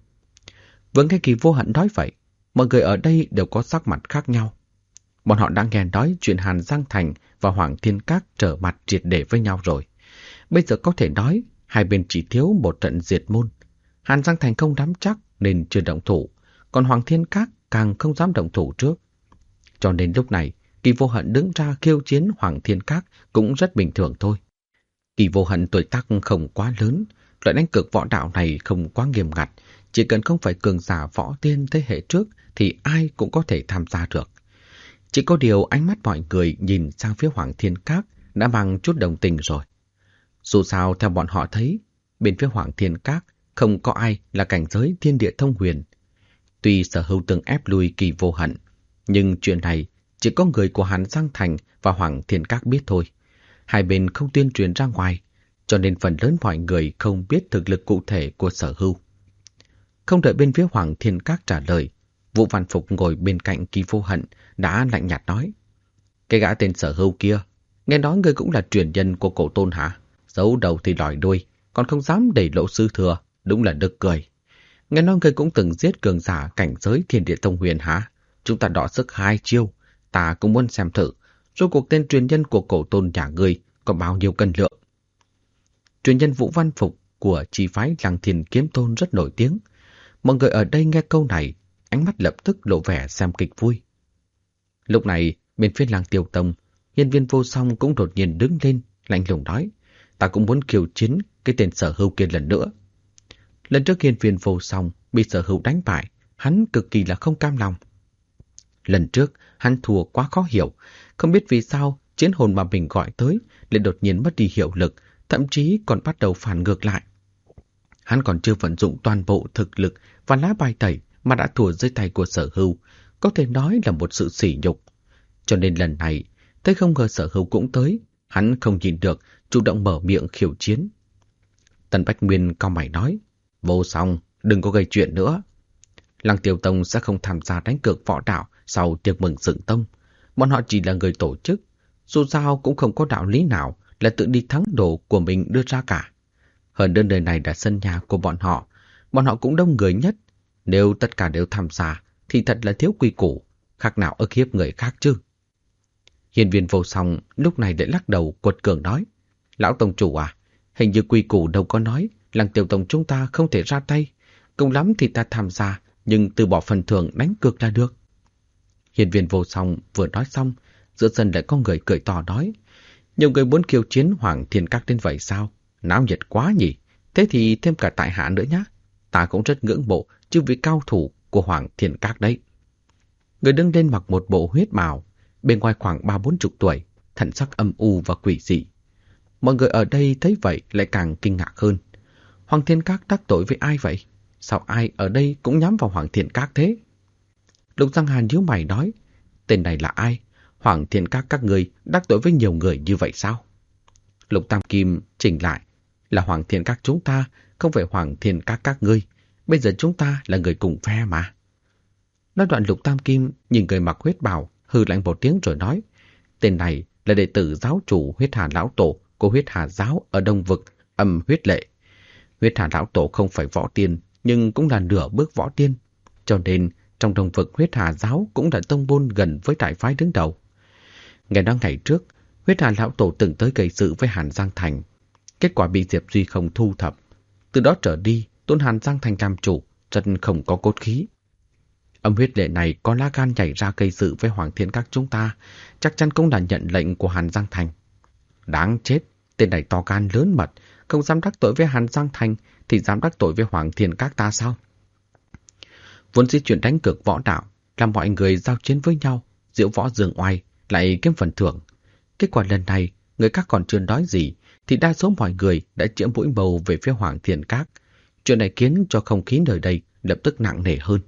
Vừa nghe Kỳ Vô Hận nói vậy, mọi người ở đây đều có sắc mặt khác nhau. Bọn họ đã nghe nói chuyện Hàn Giang Thành và Hoàng Thiên Các trở mặt triệt để với nhau rồi. Bây giờ có thể nói hai bên chỉ thiếu một trận diệt môn. Hàn Giang Thành không nắm chắc nên chưa động thủ, còn Hoàng Thiên Các càng không dám động thủ trước. Cho nên lúc này, Kỳ Vô Hận đứng ra khiêu chiến Hoàng Thiên Các cũng rất bình thường thôi. Kỳ Vô Hận tuổi tác không quá lớn, loại đánh cược võ đạo này không quá nghiêm ngặt, chỉ cần không phải cường giả võ tiên thế hệ trước thì ai cũng có thể tham gia được. Chỉ có điều ánh mắt mọi người nhìn sang phía Hoàng Thiên Các đã mang chút đồng tình rồi. Dù sao theo bọn họ thấy, bên phía Hoàng Thiên Các không có ai là cảnh giới thiên địa thông huyền. Tuy Sở Hữu từng ép lui Kỳ Vô Hận, nhưng chuyện này chỉ có người của Hàn Giang Thành và Hoàng Thiên Các biết thôi. Hai bên không tuyên truyền ra ngoài, cho nên phần lớn mọi người không biết thực lực cụ thể của Sở Hữu. Không đợi bên phía Hoàng Thiên Các trả lời, Vũ Văn Phục ngồi bên cạnh Kỳ Vô Hận đã lạnh nhạt nói, cái gã tên Sở Hữu kia, nghe nói ngươi cũng là truyền nhân của Cổ Tôn hả? Giấu đầu thì lòi đuôi, còn không dám đẩy lộ sư thừa, đúng là nực cười. Nghe nói ngươi cũng từng giết cường giả cảnh giới thiên địa thông huyền hả? Chúng ta đọ sức 2 chiêu, ta cũng muốn xem thử, rốt cuộc tên truyền nhân của Cổ Tôn nhà ngươi có bao nhiêu cân lượng. Truyền nhân Vũ Văn Phục của chi phái Lăng Thiên Kiếm Tôn rất nổi tiếng. Mọi người ở đây nghe câu này, ánh mắt lập tức lộ vẻ xem kịch vui. Lúc này, bên phía Lăng Tiêu Tông, Hiên Viên Vô Song cũng đột nhiên đứng lên, lạnh lùng nói, ta cũng muốn khiêu chiến cái tên Sở Hữu kia lần nữa. Lần trước Hiên Viên Vô Song bị Sở Hữu đánh bại, hắn cực kỳ là không cam lòng. Lần trước, hắn thua quá khó hiểu, không biết vì sao chiến hồn mà mình gọi tới lại đột nhiên mất đi hiệu lực, thậm chí còn bắt đầu phản ngược lại. Hắn còn chưa vận dụng toàn bộ thực lực và lá bài tẩy mà đã thua dưới tay của Sở Hữu, có thể nói là một sự sỉ nhục. Cho nên lần này, thấy không ngờ Sở Hữu cũng tới, hắn không nhìn được, chủ động mở miệng khiêu chiến. Tần Bách Nguyên cau mày nói, Vô Song, đừng có gây chuyện nữa. Lăng Tiêu Tông sẽ không tham gia đánh cược võ đạo sau tiệc mừng Dựng Tông. Bọn họ chỉ là người tổ chức, dù sao cũng không có đạo lý nào là tự đi thắng đồ của mình đưa ra cả. Hơn nữa nơi này là sân nhà của bọn họ cũng đông người nhất. Nếu tất cả đều tham gia thì thật là thiếu quy củ, khác nào ức hiếp người khác chứ. Hiên Viên Vô Song lúc này lại lắc đầu quật cường nói, Lão Tông Chủ à, hình như quy củ đâu có nói Lăng Tiêu Tông chúng ta không thể ra tay. Cùng lắm thì ta tham gia, nhưng từ bỏ phần thưởng đánh cược là được. Hiên Viên Vô Song vừa nói xong, giữa sân lại có người cười to nói, nhiều người muốn khiêu chiến Hoàng Thiên Các đến vậy sao? Náo nhiệt quá nhỉ? Thế thì thêm cả tại hạ nữa nhá. Ta cũng rất ngưỡng mộ chư vị cao thủ của Hoàng Thiên Các đấy. Người đứng lên mặc một bộ huyết bào, bên ngoài khoảng 30-40 tuổi, thần sắc âm u và quỷ dị. Mọi người ở đây thấy vậy lại càng kinh ngạc hơn. Hoàng Thiên Các đắc tội với ai vậy? Sao ai ở đây cũng nhắm vào Hoàng Thiên Các thế? Lục Giang Hàn nhíu mày nói, tên này là ai? Hoàng Thiên các người đắc tội với nhiều người như vậy sao? Lục Tam Kim chỉnh lại, là Hoàng Thiên Các chúng ta, không phải Hoàng Thiên các ngươi. Bây giờ chúng ta là người cùng phe mà. Nói đoạn Lục Tam Kim nhìn người mặc huyết bào, hừ lạnh một tiếng rồi nói, tên này là đệ tử giáo chủ Huyết Hà Lão Tổ của Huyết Hà Giáo ở Đông Vực, Âm Huyết Lệ. Huyết Hà Lão Tổ không phải võ tiên, nhưng cũng là nửa bước võ tiên. Cho nên, trong Đông Vực Huyết Hà Giáo cũng là tông môn gần với đại phái đứng đầu. Ngày đó ngày trước, Huyết Hà Lão Tổ từng tới gây sự với Hàn Giang Thành. Kết quả bị Diệp Duy không thu thập. Từ đó trở đi, tôn Hàn Giang Thành làm chủ, rất không có cốt khí. Âm huyết lệ này có lá gan nhảy ra gây sự với Hoàng Thiên Các chúng ta, chắc chắn cũng là nhận lệnh của Hàn Giang Thành. Đáng chết, tên này to gan lớn mật, không dám đắc tội với Hàn Giang Thành thì dám đắc tội với Hoàng Thiên Các ta sao? Vốn dĩ chuyện đánh cược võ đạo, làm mọi người giao chiến với nhau, diễu võ dương oai, lại kiếm phần thưởng. Kết quả lần này, người các còn chưa nói gì, thì đa số mọi người đã chĩa mũi bầu về phía Hoàng Thiên Các. Chuyện này khiến cho không khí nơi đây lập tức nặng nề hơn.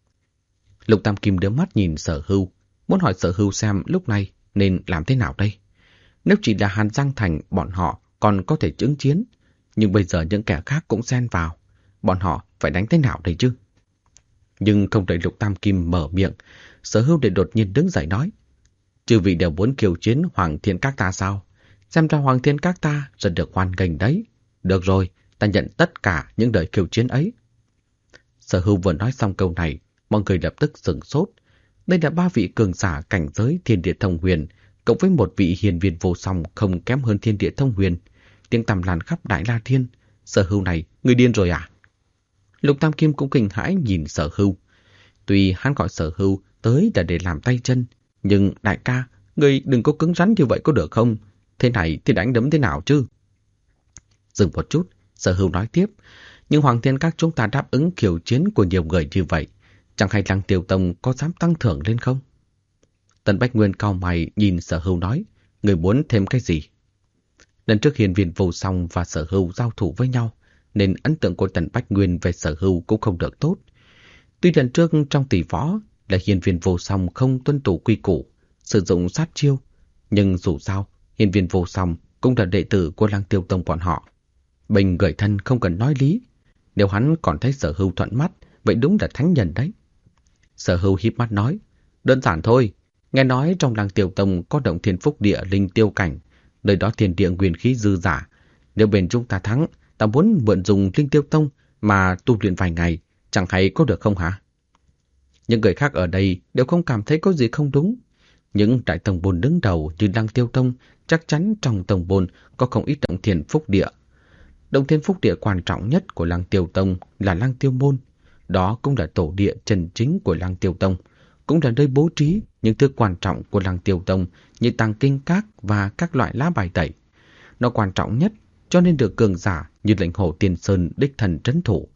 Lục Tam Kim đưa mắt nhìn Sở Hưu, muốn hỏi Sở Hưu xem lúc này nên làm thế nào đây. Nếu chỉ là Hàn Giang Thành, bọn họ còn có thể chứng chiến, nhưng bây giờ những kẻ khác cũng xen vào, bọn họ phải đánh thế nào đây chứ? Nhưng không đợi Lục Tam Kim mở miệng, Sở Hưu để đột nhiên đứng dậy nói: chư vị đều muốn khiêu chiến Hoàng Thiên Các ta sao? Xem ra Hoàng Thiên Các ta rất được hoan nghênh đấy. Được rồi, ta nhận tất cả những lời khiêu chiến ấy. Sở Hưu vừa nói xong câu này, mọi người lập tức sửng sốt. Đây là 3 vị cường giả cảnh giới Thiên Địa Thông Huyền, cộng với một vị hiền viên vô song không kém hơn Thiên Địa Thông Huyền. Tiếng tăm lan khắp Đại La Thiên. Sở Hưu này, người điên rồi à? Lục Tam Kim cũng kinh hãi nhìn Sở Hưu. Tuy hắn gọi Sở Hưu tới là để làm tay chân, nhưng đại ca, người đừng có cứng rắn như vậy có được không? Thế này thì đánh đấm thế nào chứ? Dừng một chút, Sở Hưu nói tiếp. Nhưng Hoàng Thiên Các chúng ta đáp ứng khiêu chiến của nhiều người như vậy, chẳng hay Lăng Tiêu Tông có dám tăng thưởng lên không? Tần Bách Nguyên cau mày nhìn Sở Hưu nói, người muốn thêm cái gì? Lần trước hiền viên vô song và Sở Hưu giao thủ với nhau, nên ấn tượng của Tần Bách Nguyên về Sở Hưu cũng không được tốt. Tuy lần trước trong tỷ võ là hiền viên vô song không tuân thủ quy củ, sử dụng sát chiêu, nhưng dù sao, hiền viên vô song cũng là đệ tử của Lăng Tiêu Tông bọn họ. Bình người thân không cần nói lý, nếu hắn còn thấy Sở Hưu thuận mắt, vậy đúng là thánh nhân đấy. Sở Hưu híp mắt nói, đơn giản thôi, nghe nói trong Lăng Tiêu Tông có động thiên phúc địa linh tiêu cảnh, nơi đó thiên địa nguyên khí dư giả. Nếu bên chúng ta thắng, ta muốn mượn dùng linh tiêu tông mà tu luyện vài ngày, chẳng hay có được không hả? Những người khác ở đây đều không cảm thấy có gì không đúng. Những đại tông môn đứng đầu như Lăng Tiêu Tông chắc chắn trong tông môn có không ít động thiên phúc địa. Động thiên phúc địa quan trọng nhất của Lăng Tiêu Tông là Lăng Tiêu Môn. Đó cũng là tổ địa chân chính của Lăng Tiêu Tông, cũng là nơi bố trí những thứ quan trọng của Lăng Tiêu Tông như tàng kinh các và các loại lá bài tẩy. Nó quan trọng nhất cho nên được cường giả như Lệnh Hồ Tiên Sơn đích thần trấn thủ.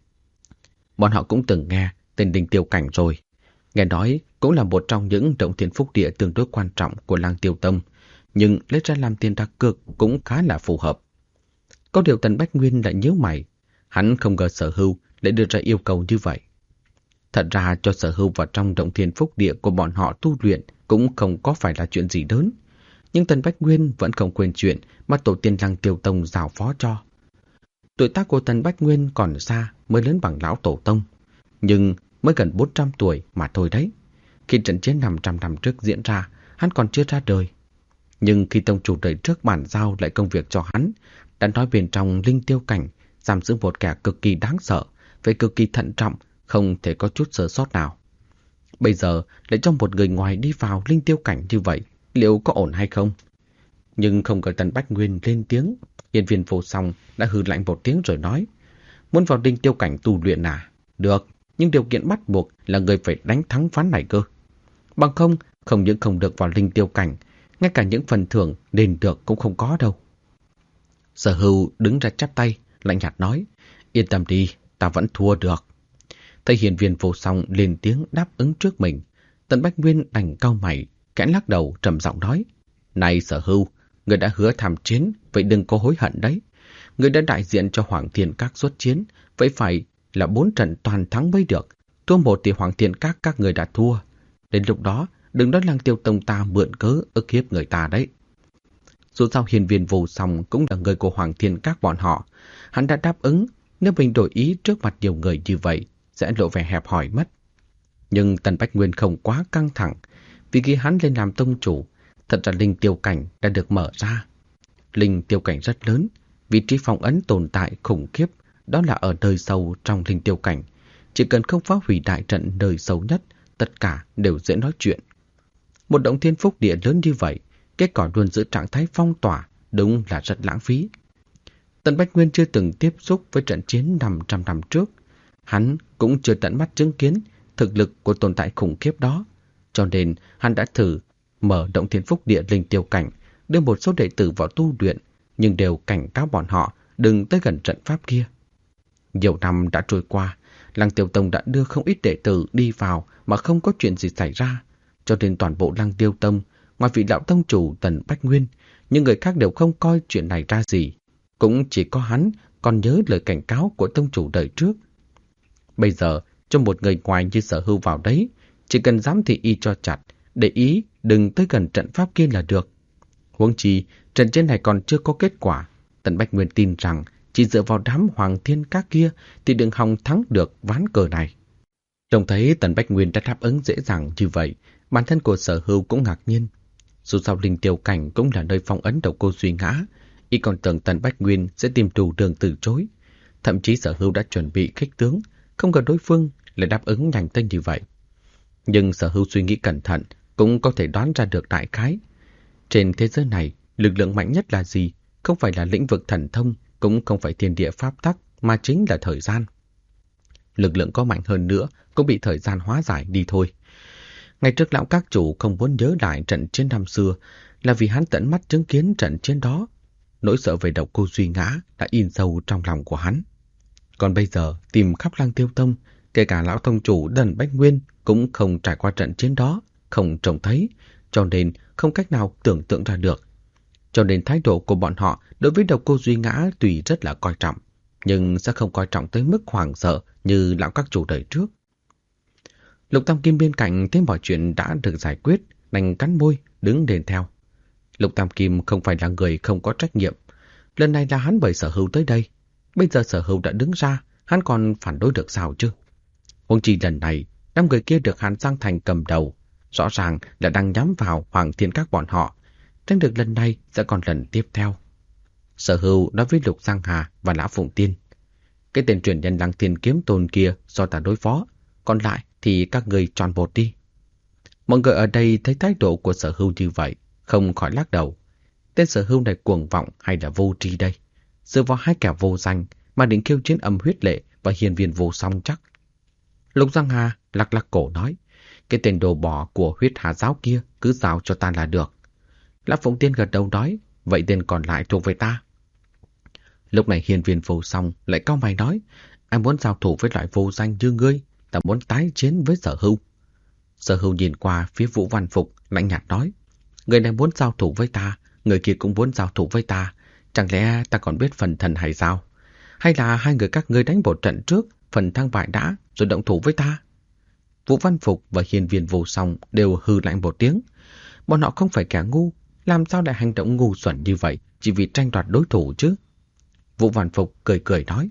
Bọn họ cũng từng nghe tên Linh Tiêu Cảnh rồi. Nghe nói cũng là một trong những động thiên phúc địa tương đối quan trọng của Lăng Tiêu Tông, nhưng lấy ra làm tiền đặt cược cũng khá là phù hợp. Có điều Tần Bách Nguyên lại nhíu mày, hắn không ngờ Sở Hưu lại đưa ra yêu cầu như vậy. Thật ra cho Sở Hưu vào trong động thiên phúc địa của bọn họ tu luyện cũng không có phải là chuyện gì lớn, nhưng Tần Bách Nguyên vẫn không quên chuyện mà tổ tiên Lăng Tiêu Tông giao phó cho. Tuổi tác của Tần Bách Nguyên còn xa mới lớn bằng lão tổ tông, nhưng mới gần 400 tuổi mà thôi đấy. Khi trận chiến 500 năm trước diễn ra, hắn còn chưa ra đời. Nhưng khi tông chủ đời trước bàn giao lại công việc cho hắn, đã nói bên trong linh tiêu cảnh giam giữ một kẻ cực kỳ đáng sợ, phải cực kỳ thận trọng, không thể có chút sơ sót nào. Bây giờ lại cho một người ngoài đi vào linh tiêu cảnh như vậy, liệu có ổn hay không? Nhưng không ngờ Tần Bách Nguyên lên tiếng, hiền viên vô song đã hừ lạnh một tiếng rồi nói, muốn vào linh tiêu cảnh tu luyện à? Được, nhưng điều kiện bắt buộc là người phải đánh thắng ván này cơ. Bằng không, không những không được vào linh tiêu cảnh, ngay cả những phần thưởng đền được cũng không có đâu. Sở Hưu đứng ra chắp tay, lạnh nhạt nói, yên tâm đi, ta vẫn thua được. Thấy hiền viên vô song lên tiếng đáp ứng trước mình, Tần Bách Nguyên đành cau mày, kẽ lắc đầu trầm giọng nói, này Sở Hưu, người đã hứa tham chiến, vậy đừng có hối hận đấy. Người đã đại diện cho Hoàng Thiên Các xuất chiến, vậy phải là 4 trận toàn thắng mới được. Thua một thì Hoàng Thiên các người đã thua. Đến lúc đó, đừng nói Lăng Tiêu Tông ta mượn cớ ức hiếp người ta đấy. Dù sao hiền viên vô song cũng là người của Hoàng Thiên Các bọn họ. Hắn đã đáp ứng, nếu mình đổi ý trước mặt nhiều người như vậy, sẽ lộ vẻ hẹp hòi mất. Nhưng Tần Bách Nguyên không quá căng thẳng, vì khi hắn lên làm tông chủ, thật ra linh tiêu cảnh đã được mở ra. Linh tiêu cảnh rất lớn, vị trí phong ấn tồn tại khủng khiếp, đó là ở nơi sâu trong linh tiêu cảnh. Chỉ cần không phá hủy đại trận nơi sâu nhất, tất cả đều dễ nói chuyện. Một động thiên phúc địa lớn như vậy, kết quả luôn giữ trạng thái phong tỏa, đúng là rất lãng phí. Tần Bách Nguyên chưa từng tiếp xúc với trận chiến 500 năm trước. Hắn cũng chưa tận mắt chứng kiến thực lực của tồn tại khủng khiếp đó, cho nên hắn đã thử mở động thiên phúc địa linh tiêu cảnh, đưa một số đệ tử vào tu luyện, nhưng đều cảnh cáo bọn họ đừng tới gần trận pháp kia. Nhiều năm đã trôi qua, Lăng Tiêu Tông đã đưa không ít đệ tử đi vào mà không có chuyện gì xảy ra, cho nên toàn bộ Lăng Tiêu Tông, ngoài vị lão tông chủ Tần Bách Nguyên, những người khác đều không coi chuyện này ra gì. Cũng chỉ có hắn còn nhớ lời cảnh cáo của tông chủ đời trước. Bây giờ, cho một người ngoài như Sở Hưu vào đấy, chỉ cần dám thị y cho chặt, để ý đừng tới gần trận pháp kia là được. Huống chi, trận chiến này còn chưa có kết quả. Tần Bách Nguyên tin rằng chỉ dựa vào đám Hoàng Thiên Các kia thì đừng hòng thắng được ván cờ này. Trông thấy Tần Bách Nguyên đã đáp ứng dễ dàng như vậy, bản thân của Sở Hưu cũng ngạc nhiên. Dù sao linh tiêu cảnh cũng là nơi phong ấn Độc Cô Duy ngã, y còn tưởng Tần Bách Nguyên sẽ tìm đủ đường từ chối. Thậm chí Sở Hưu đã chuẩn bị khích tướng, không ngờ đối phương lại đáp ứng nhanh tay như vậy. Nhưng Sở Hưu suy nghĩ cẩn thận cũng có thể đoán ra được đại khái. Trên thế giới này, lực lượng mạnh nhất là gì? Không phải là lĩnh vực thần thông, cũng không phải thiên địa pháp tắc, mà chính là thời gian. Lực lượng có mạnh hơn nữa cũng bị thời gian hóa giải đi thôi. Ngày trước lão các chủ không muốn nhớ lại trận chiến năm xưa là vì hắn tận mắt chứng kiến trận chiến đó. Nỗi sợ về Độc Cô Duy ngã đã in sâu trong lòng của hắn. Còn bây giờ tìm khắp Lăng Tiêu Tông, kể cả lão tông chủ Tần Bách Nguyên cũng không trải qua trận chiến đó, không trông thấy, cho nên không cách nào tưởng tượng ra được. Cho nên thái độ của bọn họ đối với Độc Cô Duy ngã tuy rất là coi trọng, nhưng sẽ không coi trọng tới mức hoảng sợ như lão các chủ đời trước. Lục Tam Kim bên cạnh thấy mọi chuyện đã được giải quyết, đành cắn môi, đứng lên theo. Lục Tam Kim không phải là người không có trách nhiệm. Lần này là hắn bởi Sở Hưu tới đây. Bây giờ Sở Hưu đã đứng ra, hắn còn phản đối được sao chứ? Huống chi lần này, 5 người kia được Hàn Giang Thành cầm đầu, rõ ràng là đang nhắm vào Hoàng Thiên Các bọn họ. Tránh được lần này sẽ còn lần tiếp theo. Sở Hưu nói với Lục Giang Hà và Lã Phụng Tiên: cái tên truyền nhân Lăng Thiên Kiếm Tôn kia do ta đối phó, còn lại thì các người chọn một đi. Mọi người ở đây thấy thái độ của Sở Hưu như vậy, không khỏi lắc đầu. Tên Sở Hưu này cuồng vọng hay là vô tri đây? Dựa vào hai kẻ vô danh mà định khiêu chiến Âm Huyết Lệ và Hiên Viên Vô Song chắc. Lục Giang Hà lắc lắc cổ nói: cái tên đồ bỏ của Huyết Hà giáo kia cứ giao cho ta là được. Lã Phụng Tiên gật đầu nói: vậy tên còn lại thuộc về ta. Lúc này Hiên Viên Vô Song lại cau mày nói: ai muốn giao thủ với loại vô danh như ngươi, ta muốn tái chiến với Sở Hưu. Sở Hưu nhìn qua phía Vũ Văn Phục, lạnh nhạt nói: người này muốn giao thủ với ta, người kia cũng muốn giao thủ với ta. Chẳng lẽ ta còn biết phần thần hay sao? Hay là hai người các ngươi đánh một trận trước, phần thắng bại đã, rồi động thủ với ta? Vũ Văn Phục và Hiên Viên Vô Song đều hừ lạnh một tiếng. Bọn họ không phải kẻ ngu, làm sao lại hành động ngu xuẩn như vậy chỉ vì tranh đoạt đối thủ chứ? Vũ Văn Phục cười cười nói: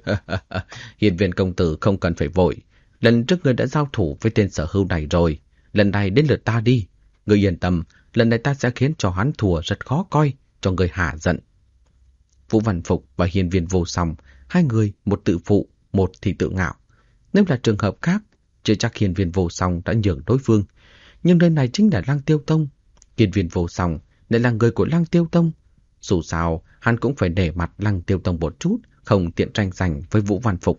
Hiên Viên công tử không cần phải vội. Lần trước ngươi đã giao thủ với tên Sở Hưu này rồi, lần này đến lượt ta đi. Ngươi yên tâm, lần này ta sẽ khiến cho hắn thua rất khó coi, cho ngươi hạ giận. Vũ Văn Phục và Hiên Viên Vô Song, hai người một tự phụ, một thì tự ngạo. Nếu là trường hợp khác, chưa chắc Hiên Viên Vô Song đã nhường đối phương. Nhưng nơi này chính là Lăng Tiêu Tông. Hiên Viên Vô Song lại là người của Lăng Tiêu Tông. Dù sao, hắn cũng phải để mặt Lăng Tiêu Tông một chút, không tiện tranh giành với Vũ Văn Phục.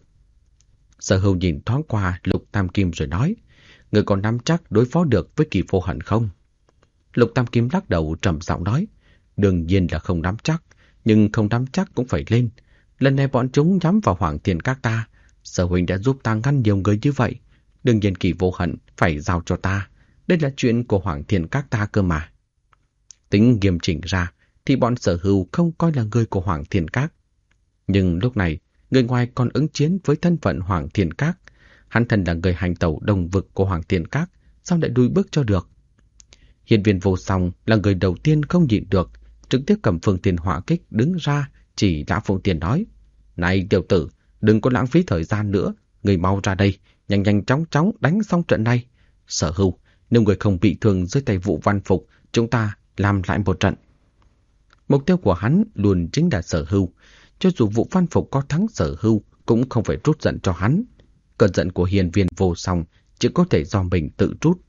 Sở Hưu nhìn thoáng qua Lục Tam Kim rồi nói: người còn nắm chắc đối phó được với Kỳ Vô Hận không? Lục Tam Kim lắc đầu trầm giọng nói: đương nhiên là không nắm chắc, nhưng không nắm chắc cũng phải lên. Lần này bọn chúng nhắm vào Hoàng Thiên Các ta, Sở huynh đã giúp ta ngăn nhiều người như vậy. Đương nhiên Kỳ Vô Hận phải giao cho ta. Đây là chuyện của Hoàng Thiên Các ta cơ mà. Tính nghiêm chỉnh ra thì bọn Sở Hưu không coi là người của Hoàng Thiên Các. Nhưng lúc này, người ngoài còn ứng chiến với thân phận Hoàng Thiên Các. Hắn thân là người hành tẩu đồng vực của Hoàng Thiên Các, sao lại đuôi bước cho được? Hiên Viên Vô Song là người đầu tiên không nhịn được, trực tiếp cầm phương tiền hỏa kích đứng ra chỉ Lã Phụng Tiên nói: này tiểu tử, đừng có lãng phí thời gian nữa, người mau ra đây, nhanh nhanh chóng chóng đánh xong trận này. Sở Hưu, nếu người không bị thương dưới tay Vũ Văn Phục, chúng ta làm lại một trận. Mục tiêu của hắn luôn chính là Sở Hưu. Cho dù Vũ Văn Phục có thắng Sở Hưu cũng không phải trút giận cho hắn. Cơn giận của Hiên Viên Vô Song chỉ có thể do mình tự trút.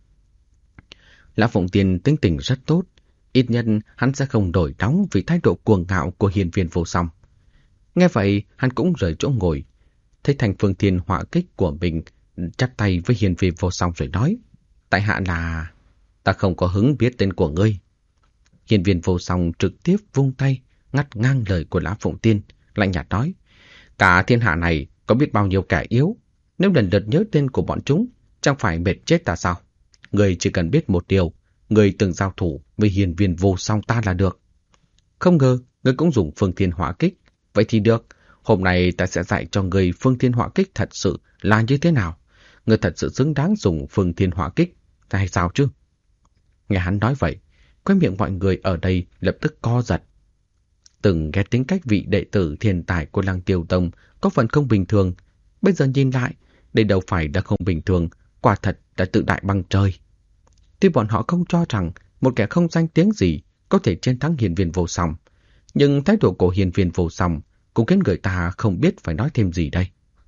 Lã Phụng Tiên tính tình rất tốt, ít nhất hắn sẽ không đổi nóng vì thái độ cuồng ngạo của Hiên Viên Vô Song. Nghe vậy, hắn cũng rời chỗ ngồi. Thấy thành phương thiên hỏa kích của mình chắp tay với hiền viên vô song rồi nói, tại hạ là... Ta không có hứng biết tên của ngươi. Hiền viên vô song trực tiếp vung tay, ngắt ngang lời của Lã Phụng Tiên, lạnh nhạt nói, cả thiên hạ này có biết bao nhiêu kẻ yếu, nếu lần lượt nhớ tên của bọn chúng, chẳng phải mệt chết ta sao? Ngươi chỉ cần biết một điều, ngươi từng giao thủ với hiền viên vô song ta là được. Không ngờ, ngươi cũng dùng phương thiên hỏa kích. Vậy thì được, hôm nay ta sẽ dạy cho ngươi phương thiên hỏa kích thật sự là như thế nào. Ngươi thật sự xứng đáng dùng phương thiên hỏa kích, hay sao chứ? Nghe hắn nói vậy, khóe miệng mọi người ở đây lập tức co giật. Từng nghe tính cách vị đệ tử thiên tài của Lăng Tiêu Tông có phần không bình thường. Bây giờ nhìn lại, đây đâu phải đã không bình thường, quả thật đã tự đại bằng trời. Tuy bọn họ không cho rằng một kẻ không danh tiếng gì có thể chiến thắng hiền viên vô song, nhưng thái độ của hiền viên vô song cũng khiến người ta không biết phải nói thêm gì đây.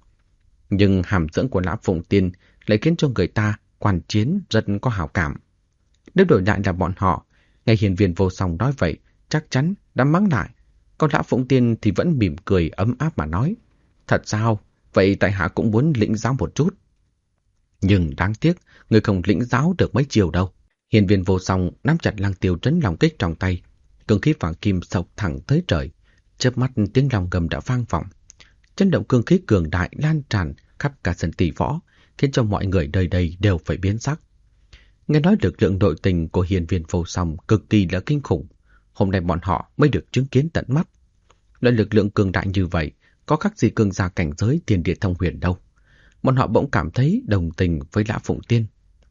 Nhưng hàm dưỡng của Lã Phụng Tiên lại khiến cho người ta quan chiến rất có hảo cảm. Nếu đổi lại là bọn họ, nghe hiền viên vô song nói vậy, chắc chắn đã mắng lại. Còn Lã Phụng Tiên thì vẫn mỉm cười ấm áp mà nói, thật sao, vậy tại hạ cũng muốn lĩnh giáo một chút. Nhưng đáng tiếc, người không lĩnh giáo được mấy chiều đâu. Hiền viên vô song nắm chặt Lăng Tiêu Trấn Long Kích trong tay, cương khí vàng kim sộc thẳng tới trời. Chớp mắt tiếng long gầm đã vang vọng, chấn động cương khí cường đại lan tràn khắp cả sân tỷ võ, khiến cho mọi người nơi đây đều phải biến sắc. Nghe nói lực lượng nội tình của hiền viên vô song cực kỳ là kinh khủng, hôm nay bọn họ mới được chứng kiến tận mắt. Loại lực lượng cường đại như vậy có khác gì cường giả cảnh giới tiền địa thông huyền đâu. Bọn họ bỗng cảm thấy đồng tình với Lã Phụng Tiên.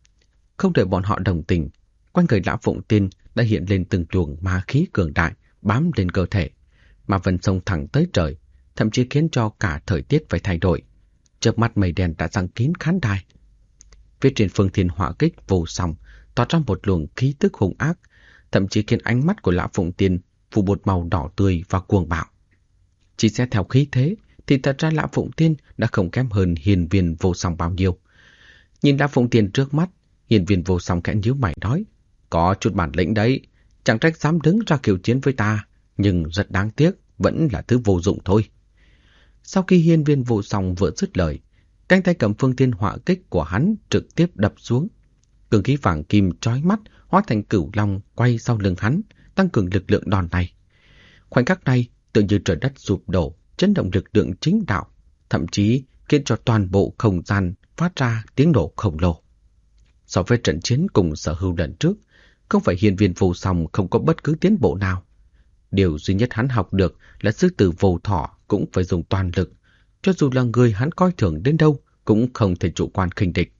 Không đợi bọn họ đồng tình, quanh người Lã Phụng Tiên đã hiện lên từng luồng ma khí cường đại bám lên cơ thể, mà vần sông thẳng tới trời, thậm chí khiến cho cả thời tiết phải thay đổi. Chớp mắt mây đen đã giăng kín khán đài. Phía trên phương thiên hỏa kích vô song tỏa ra một luồng khí tức hung ác, thậm chí khiến ánh mắt của Lã Phụng Tiên phủ một màu đỏ tươi và cuồng bạo. Chỉ xét theo khí thế thì thật ra Lã Phụng Tiên đã không kém hơn hiền viên vô song bao nhiêu. Nhìn Lã Phụng Tiên trước mắt, hiền viên vô song khẽ nhíu mày nói, có chút bản lĩnh đấy, chẳng trách dám đứng ra khiêu chiến với ta, nhưng rất đáng tiếc, vẫn là thứ vô dụng thôi. Sau khi hiền viên vô song vừa dứt lời, cánh tay cầm phương thiên hỏa kích của hắn trực tiếp đập xuống. Cường khí vàng kim chói mắt hóa thành cửu long quay sau lưng hắn, tăng cường lực lượng đòn này. Khoảnh khắc này, tự như trời đất sụp đổ, chấn động lực lượng chính đạo, thậm chí khiến cho toàn bộ không gian phát ra tiếng nổ khổng lồ. So với trận chiến cùng Sở Hưu lần trước, không phải hiền viên vô song không có bất cứ tiến bộ nào. Điều duy nhất hắn học được là sư tử vô thọ cũng phải dùng toàn lực, cho dù là người hắn coi thường đến đâu cũng không thể chủ quan khinh địch.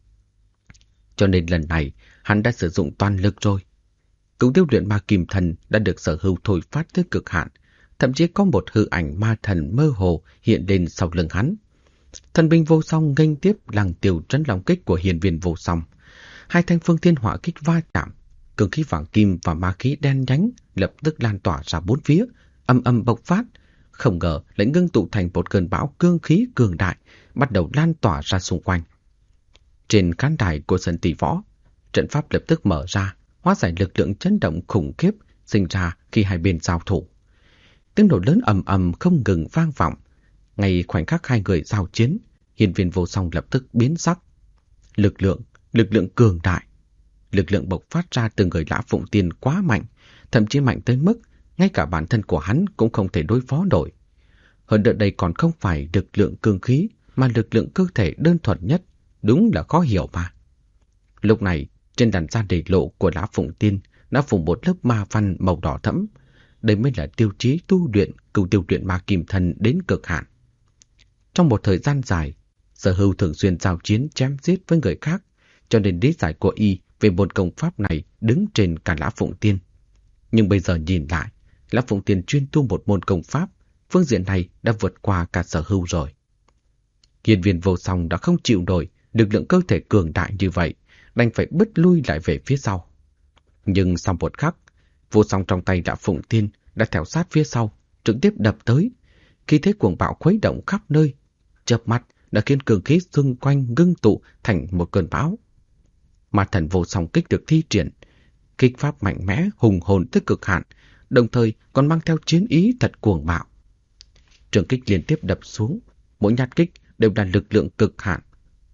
Cho nên lần này hắn đã sử dụng toàn lực rồi. Cửu tiêu luyện ma kim thần đã được Sở Hưu thôi phát tới cực hạn, thậm chí có một hư ảnh ma thần mơ hồ hiện lên sau lưng hắn. Thần binh vô song nghênh tiếp Lăng Tiêu Trấn Long Kích của hiền viên vô song. Hai thanh phương thiên hỏa kích va chạm, cường khí vàng kim và ma khí đen nhánh lập tức lan tỏa ra bốn phía, âm âm bộc phát. Không ngờ lại ngưng tụ thành một cơn bão cương khí cường đại, bắt đầu lan tỏa ra xung quanh. Trên khán đài của sân tỷ võ, trận pháp lập tức mở ra, hóa giải lực lượng chấn động khủng khiếp sinh ra khi hai bên giao thủ. Tiếng nổ lớn ầm ầm không ngừng vang vọng. Ngay khoảnh khắc hai người giao chiến, hiền viên vô song lập tức biến sắc. Lực lượng cường đại, lực lượng bộc phát ra từ người Lã Phụng Tiên quá mạnh, thậm chí mạnh tới mức ngay cả bản thân của hắn cũng không thể đối phó nổi. Hơn nữa đây còn không phải lực lượng cương khí, mà lực lượng cơ thể đơn thuần nhất, đúng là khó hiểu mà. Lúc này, trên đàn da để lộ của Lã Phụng Tiên đã phủ một lớp ma văn màu đỏ thẫm. Đây mới là tiêu chí tu luyện cửu tiêu luyện ma kim thần đến cực hạn. Trong một thời gian dài, Sở Hưu thường xuyên giao chiến chém giết với người khác, cho nên lý giải của y về môn công pháp này đứng trên cả Lã Phụng Tiên. Nhưng bây giờ nhìn lại, Lã Phụng Tiên chuyên tu một môn công pháp, phương diện này đã vượt qua cả Sở Hưu rồi. Hiền viên vô song đã không chịu nổi lực lượng cơ thể cường đại như vậy, đành phải bứt lui lại về phía sau. Nhưng sau một khắc, vô song trong tay Lã Phụng Tiên đã theo sát phía sau, trực tiếp đập tới. Khí thế cuồng bạo khuấy động khắp nơi, chớp mắt đã khiến cường khí xung quanh ngưng tụ thành một cơn bão. Ma thần vô song kích được thi triển, kích pháp mạnh mẽ hùng hồn tới cực hạn, đồng thời còn mang theo chiến ý thật cuồng bạo. Trường kích liên tiếp đập xuống, mỗi nhát kích đều là lực lượng cực hạn.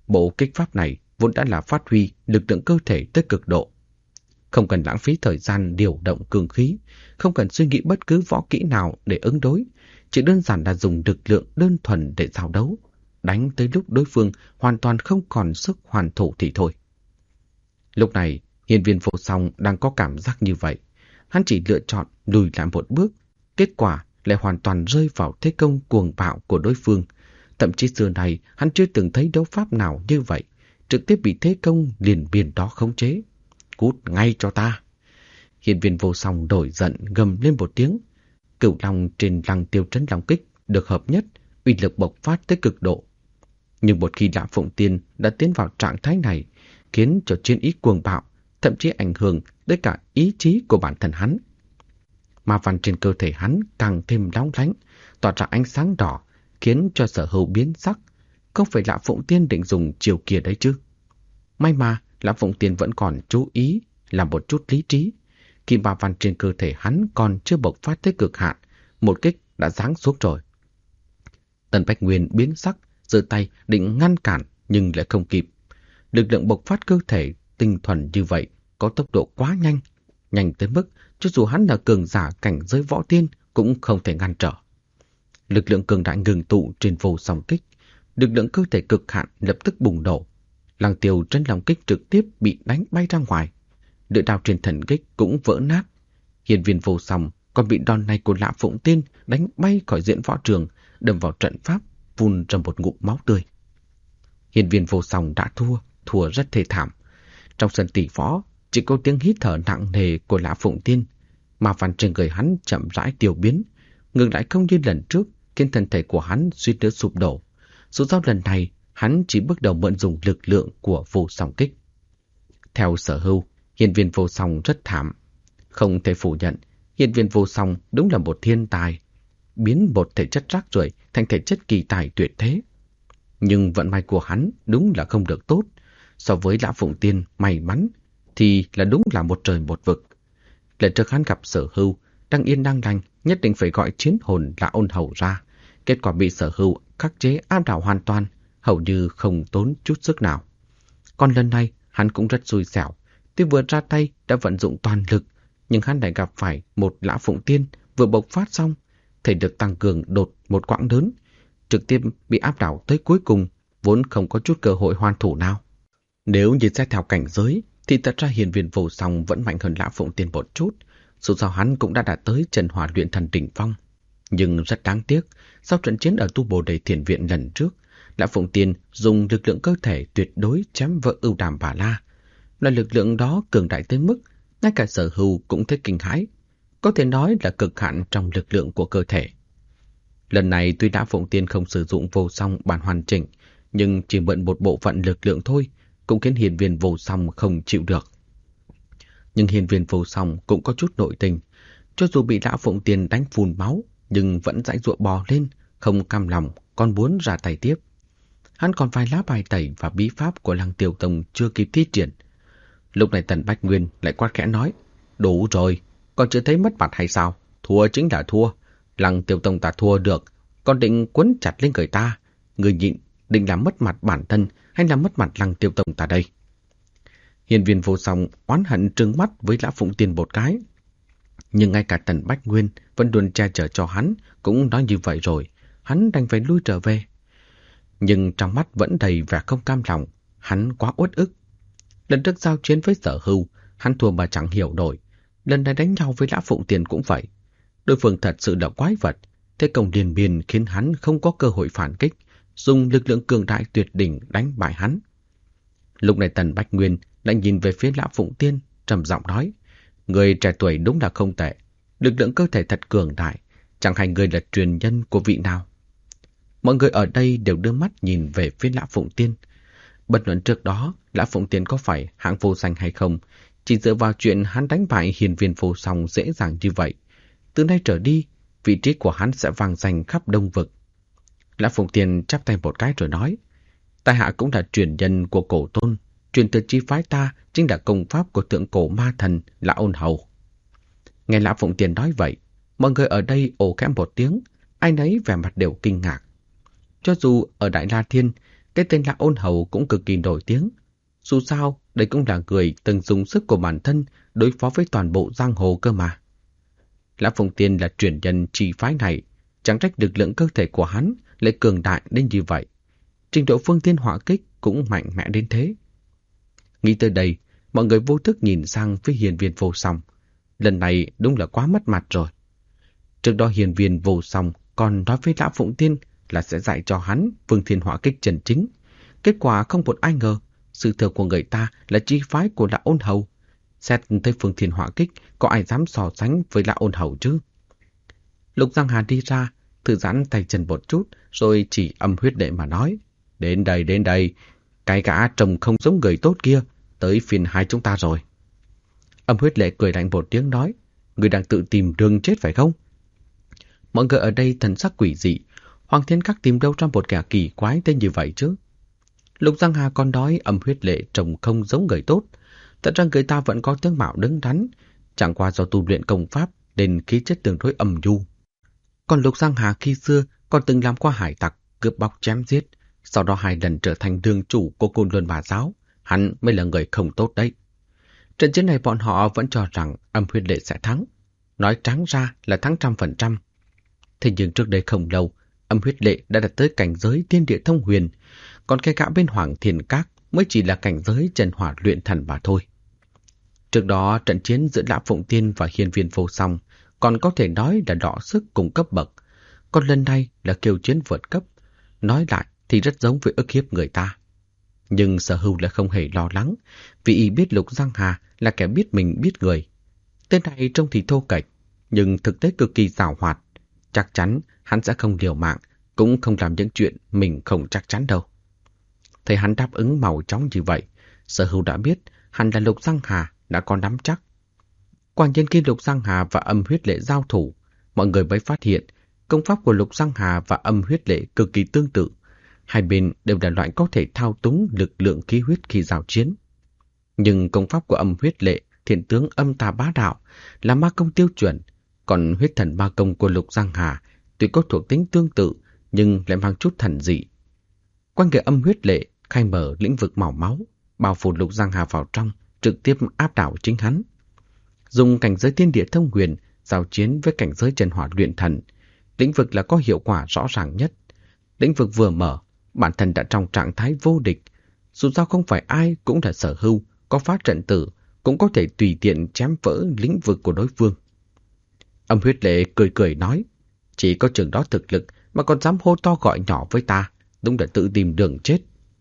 Bộ kích pháp này vốn đã là phát huy lực lượng cơ thể tới cực độ. Không cần lãng phí thời gian điều động cường khí, không cần suy nghĩ bất cứ võ kỹ nào để ứng đối, chỉ đơn giản là dùng lực lượng đơn thuần để giao đấu, đánh tới lúc đối phương hoàn toàn không còn sức hoàn thủ thì thôi. Lúc này, Hiên Viên Vô Song đang có cảm giác như vậy. Hắn chỉ lựa chọn lùi lại một bước, kết quả lại hoàn toàn rơi vào thế công cuồng bạo của đối phương. Thậm chí xưa này hắn chưa từng thấy đấu pháp nào như vậy, trực tiếp bị thế công liền biển đó khống chế. Cút ngay cho ta! Hiên Viên Vô Song nổi giận gầm lên một tiếng. Cửu long trên Lăng Tiêu Trấn Long Kích được hợp nhất, uy lực bộc phát tới cực độ. Nhưng một khi Lã Phụng Tiên đã tiến vào trạng thái này, khiến cho chiến ý cuồng bạo, thậm chí ảnh hưởng đến cả ý chí của bản thân hắn. Ma văn trên cơ thể hắn càng thêm lóng lánh, tỏa ra ánh sáng đỏ, khiến cho Sở Hưu biến sắc. Không phải Lã Phụng Tiên định dùng chiều kia đấy chứ? May mà Lã Phụng Tiên vẫn còn chú ý, làm một chút lý trí. Khi ma văn trên cơ thể hắn còn chưa bộc phát tới cực hạn, một kích đã giáng xuống rồi. Tần Bách Nguyên biến sắc, giơ tay định ngăn cản nhưng lại không kịp. Lực lượng bộc phát cơ thể tinh thuần như vậy có tốc độ quá nhanh, nhanh tới mức cho dù hắn là cường giả cảnh giới võ tiên cũng không thể ngăn trở. Lực lượng cường đại ngừng tụ trên Vô Song Kích, lực lượng cơ thể cực hạn lập tức bùng nổ. Lăng Tiêu Trấn Long Kích trực tiếp bị đánh bay ra ngoài. Lưỡi đao trên thần kích cũng vỡ nát. Hiên Viên Vô Song còn bị đòn này của Lã Phụng Tiên đánh bay khỏi diễn võ trường, đâm vào trận pháp, phun ra một ngụm máu tươi. Hiên Viên Vô Song đã thua rất thê thảm. Trong sân tỷ võ, chỉ có tiếng hít thở nặng nề của Lã Phụng Tiên, mà văn trên người hắn chậm rãi tiêu biến, ngược lại không như lần trước, khiến thân thể của hắn suýt nữa sụp đổ. Dù sao lần này, hắn chỉ bước đầu mượn dùng lực lượng của Vô Song Kích. Theo Sở Hưu, Hiên Viên Vô Song rất thảm. Không thể phủ nhận, Hiên Viên Vô Song đúng là một thiên tài, biến một thể chất rác rưởi thành thể chất kỳ tài tuyệt thế. Nhưng vận may của hắn đúng là không được tốt. So với Lã Phụng Tiên may mắn thì là đúng là một trời một vực. Lần trước hắn gặp Sở Hưu, đang yên đang lành, nhất định phải gọi chiến hồn Lã Ôn Hầu ra. Kết quả bị Sở Hưu khắc chế áp đảo hoàn toàn, hầu như không tốn chút sức nào. Còn lần này hắn cũng rất xui xẻo. Tuy vừa ra tay đã vận dụng toàn lực, nhưng hắn lại gặp phải một Lã Phụng Tiên vừa bộc phát xong, thể lực tăng cường đột một quãng lớn, trực tiếp bị áp đảo tới cuối cùng, vốn không có chút cơ hội hoàn thủ nào. Nếu nhìn xét theo cảnh giới, thì thật ra Hiên Viên Vô Song vẫn mạnh hơn Lã Phụng Tiên một chút, dù sao hắn cũng đã đạt tới Chân Hỏa Luyện Thần đỉnh phong. Nhưng rất đáng tiếc, sau trận chiến ở Tu Bồ Đề Thiền Viện lần trước, Lã Phụng Tiên dùng lực lượng cơ thể tuyệt đối chém vỡ Ưu Đàm Bà La. Loại lực lượng đó cường đại tới mức ngay cả Sở Hưu cũng thấy kinh hãi, có thể nói là cực hạn trong lực lượng của cơ thể. Lần này tuy Lã Phụng Tiên không sử dụng Vô Song bản hoàn chỉnh, nhưng chỉ mượn một bộ phận lực lượng thôi cũng khiến Hiên Viên Vô Song không chịu được. Nhưng Hiên Viên Vô Song cũng có chút nội tình, cho dù bị Lã Phụng Tiên đánh phun máu, nhưng vẫn giãy giụa bò lên, không cam lòng, còn muốn ra tay tiếp. Hắn còn vài lá bài tẩy và bí pháp của Lăng Tiêu Tông chưa kịp thi triển. Lúc này Tần Bách Nguyên lại quát khẽ nói, đủ rồi, còn chưa thấy mất mặt hay sao? Thua chính là thua. Lăng Tiêu Tông ta thua được, còn định quấn chặt lên người ta. Người nhịn, định làm mất mặt bản thân hay làm mất mặt Lăng Tiêu Tông ta đây? Hiên Viên Vô Song oán hận trừng mắt với Lã Phụng Tiên một cái. Nhưng ngay cả Tần Bách Nguyên vẫn luôn che chở cho hắn, cũng nói như vậy rồi, hắn đành phải lui trở về. Nhưng trong mắt vẫn đầy vẻ không cam lòng, hắn quá uất ức. Lần trước giao chiến với Sở Hưu, hắn thua mà chẳng hiểu nổi. Lần này đánh nhau với Lã Phụng Tiên cũng vậy. Đối phương thật sự là quái vật, thế công điền biên khiến hắn không có cơ hội phản kích, dùng lực lượng cường đại tuyệt đỉnh đánh bại hắn. Lúc này Tần Bách Nguyên lại nhìn về phía Lã Phụng Tiên, trầm giọng nói, người trẻ tuổi đúng là không tệ, lực lượng cơ thể thật cường đại, chẳng hay người là truyền nhân của vị nào. Mọi người ở đây đều đưa mắt nhìn về phía Lã Phụng Tiên. Bất luận trước đó Lã Phụng Tiên có phải hạng vô danh hay không, chỉ dựa vào chuyện hắn đánh bại Hiên Viên Vô Song dễ dàng như vậy, từ nay trở đi, vị trí của hắn sẽ vang danh khắp Đông Vực. Lã Phụng Tiên chắp tay một cái rồi nói, tại hạ cũng là truyền nhân của Cổ Tôn, truyền từ chi phái ta chính là công pháp của thượng cổ ma thần Lã Ôn Hầu. Nghe Lã Phụng Tiên nói vậy, mọi người ở đây ồ khẽ một tiếng, ai nấy vẻ mặt đều kinh ngạc. Cho dù ở Đại La Thiên, cái tên Lã Ôn Hầu cũng cực kỳ nổi tiếng. Dù sao, đây cũng là người từng dùng sức của bản thân đối phó với toàn bộ giang hồ cơ mà. Lã Phụng Tiên là truyền nhân chi phái này, chẳng trách lực lượng cơ thể của hắn lại cường đại đến như vậy. Trình độ phương tiên hỏa kích cũng mạnh mẽ đến thế. Nghĩ tới đây, mọi người vô thức nhìn sang phía Hiên Viên Vô Song. Lần này đúng là quá mất mặt rồi. Trước đó Hiên Viên Vô Song còn nói với Lã Phụng Tiên là sẽ dạy cho hắn phương thiên hỏa kích chân chính. Kết quả không một ai ngờ, sự thừa của người ta là chi phái của Lã Ôn Hầu. Xét thấy phương thiên hỏa kích, có ai dám so sánh với Lã Ôn Hầu chứ? Lục Giang Hà đi ra, thư giãn tay chân một chút, rồi chỉ Âm Huyết Lệ mà nói. Đến đây, cái gã trông không giống người tốt kia, tới phiên hai chúng ta rồi. Âm Huyết Lệ cười lạnh một tiếng nói, người đang tự tìm đường chết phải không? Mọi người ở đây thần sắc quỷ dị, Hoàng Thiên Các tìm đâu ra một kẻ kỳ quái tên như vậy chứ? Lục Giang Hà còn nói Âm Huyết Lệ trông không giống người tốt. Thật ra người ta vẫn có tướng mạo đứng đắn, chẳng qua do tu luyện công pháp nên khí chất tương đối âm nhu. Còn Lục Giang Hà khi xưa còn từng làm qua hải tặc, cướp bóc chém giết, sau đó 2 lần trở thành đường chủ của Côn Luân Bà Giáo, hắn mới là người không tốt đấy. Trận chiến này bọn họ vẫn cho rằng Âm Huyết Lệ sẽ thắng, nói trắng ra là thắng 100%. Thế nhưng trước đây không lâu, Âm Huyết Lệ đã đạt tới cảnh giới thiên địa thông huyền, còn cái gã bên Hoàng Thiên Các mới chỉ là cảnh giới chân hỏa luyện thần mà thôi. Trước đó, trận chiến giữa Lã Phụng Tiên và Hiên Viên Vô Song còn có thể nói là đọ sức cùng cấp bậc, còn lần này là kiêu chiến vượt cấp. Nói lại thì rất giống với ức hiếp người ta. Nhưng Sở Hưu lại không hề lo lắng, vì y biết Lục Giang Hà là kẻ biết mình biết người. Tên này trông thì thô kệch, nhưng thực tế cực kỳ giàu hoạt. Chắc chắn hắn sẽ không liều mạng, cũng không làm những chuyện mình không chắc chắn đâu. Thấy hắn đáp ứng mau chóng như vậy, Sở Hưu đã biết hắn là Lục Giang Hà đã có nắm chắc. Quả nhiên khi Lục Giang Hà và Âm Huyết Lệ giao thủ, mọi người mới phát hiện công pháp của Lục Giang Hà và Âm Huyết Lệ cực kỳ tương tự. Hai bên đều là loại có thể thao túng lực lượng khí huyết khi giao chiến. Nhưng công pháp của Âm Huyết Lệ, thiện tướng âm tà bá đạo, là ma công tiêu chuẩn, còn huyết thần ma công của Lục Giang Hà tuy có thuộc tính tương tự nhưng lại mang chút thần dị. Quanh người Âm Huyết Lệ khai mở lĩnh vực màu máu, bao phủ Lục Giang Hà vào trong, trực tiếp áp đảo chính hắn. Dùng cảnh giới thiên địa thông huyền giao chiến với cảnh giới chân hỏa luyện thần, lĩnh vực là có hiệu quả rõ ràng nhất. Lĩnh vực vừa mở, bản thân đã trong trạng thái vô địch. Dù sao không phải ai cũng là Sở Hưu, có phá trận tử, cũng có thể tùy tiện chém vỡ lĩnh vực của đối phương. Âm Huyết Lệ cười cười nói, chỉ có chừng đó thực lực mà còn dám hô to gọi nhỏ với ta, đúng là tự tìm đường chết.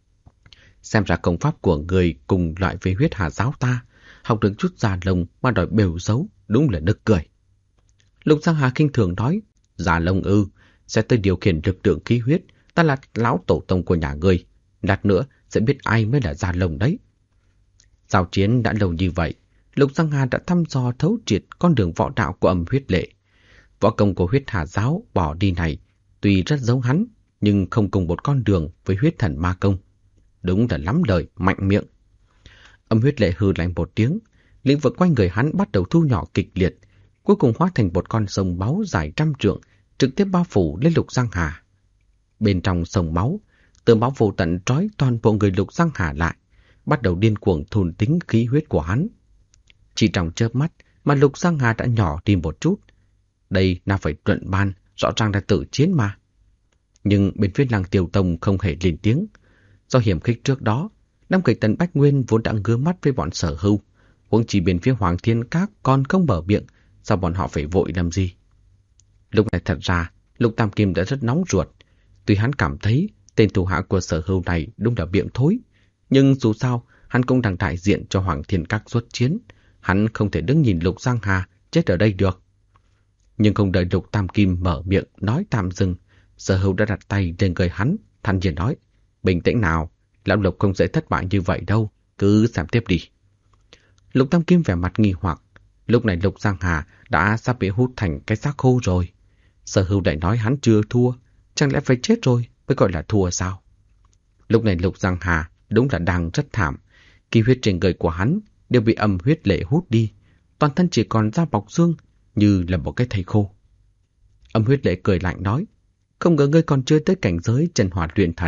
Xem ra công pháp của người cùng loại với Huyết Hà giáo ta, học được chút già lông mà đòi bêu xấu, đúng là nực cười. Lục Giang Hà khinh thường nói, già lông ư, sẽ tới điều khiển lực lượng khí huyết, ta là lão tổ tông của nhà ngươi, lát nữa sẽ biết ai mới là già lông đấy. Giao chiến đã lâu như vậy, Lục Giang Hà đã thăm dò thấu triệt con đường võ đạo của Âm Huyết Lệ. Võ công của Huyết Hà giáo bỏ đi này, tuy rất giống hắn, nhưng không cùng một con đường với Huyết Thần ma công. Đúng là lắm lời, mạnh miệng. Âm Huyết Lệ hừ lạnh một tiếng, lĩnh vực quanh người hắn bắt đầu thu nhỏ kịch liệt, cuối cùng hóa thành một con sông máu dài 100 trượng, trực tiếp bao phủ lên Lục Giang Hà. Bên trong sông máu, tơ máu vô tận trói toàn bộ người Lục Giang Hà lại, bắt đầu điên cuồng thôn tính khí huyết của hắn. Chỉ trong chớp mắt mà Lục Giang Hà đã nhỏ đi một chút. Đây nào phải luận ban, rõ ràng là tự chiến mà. Nhưng bên phía Lăng Tiêu Tông không hề lên tiếng. Do hiểm khích trước đó, Nam Kịch Tần Bách Nguyên vốn đã ngứa mắt với bọn Sở Hưu, huống chỉ bên phía Hoàng Thiên Các còn không mở miệng, sao bọn họ phải vội làm gì? Lúc này thật ra, Lục Tam Kim đã rất nóng ruột. Tuy hắn cảm thấy tên thủ hạ của Sở Hưu này đúng là miệng thối, nhưng dù sao, hắn cũng đang đại diện cho Hoàng Thiên Các xuất chiến. Hắn không thể đứng nhìn Lục Giang Hà chết ở đây được. Nhưng không đợi Lục Tam Kim mở miệng nói tạm dừng, Sở Hưu đã đặt tay lên người hắn, thản nhiên nói, bình tĩnh nào, lão Lục không dễ thất bại như vậy đâu, cứ xem tiếp đi. Lục Tam Kim vẻ mặt nghi hoặc, lúc này Lục Giang Hà đã sắp bị hút thành cái xác khô rồi. Sở Hưu lại nói hắn chưa thua, chẳng lẽ phải chết rồi mới gọi là thua sao? Lúc này Lục Giang Hà đúng là đang rất thảm, khí huyết trên người của hắn đều bị Âm Huyết Lệ hút đi, toàn thân chỉ còn da bọc xương như là một cái thây khô. Âm Huyết Lệ cười lạnh nói, không ngờ ngươi còn chưa tới cảnh giới chân hỏa luyện thần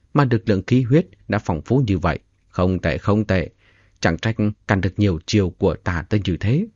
mà lực lượng khí huyết đã phong phú như vậy. Không tệ, không tệ. Chẳng trách can được nhiều chiều của ta tới như thế.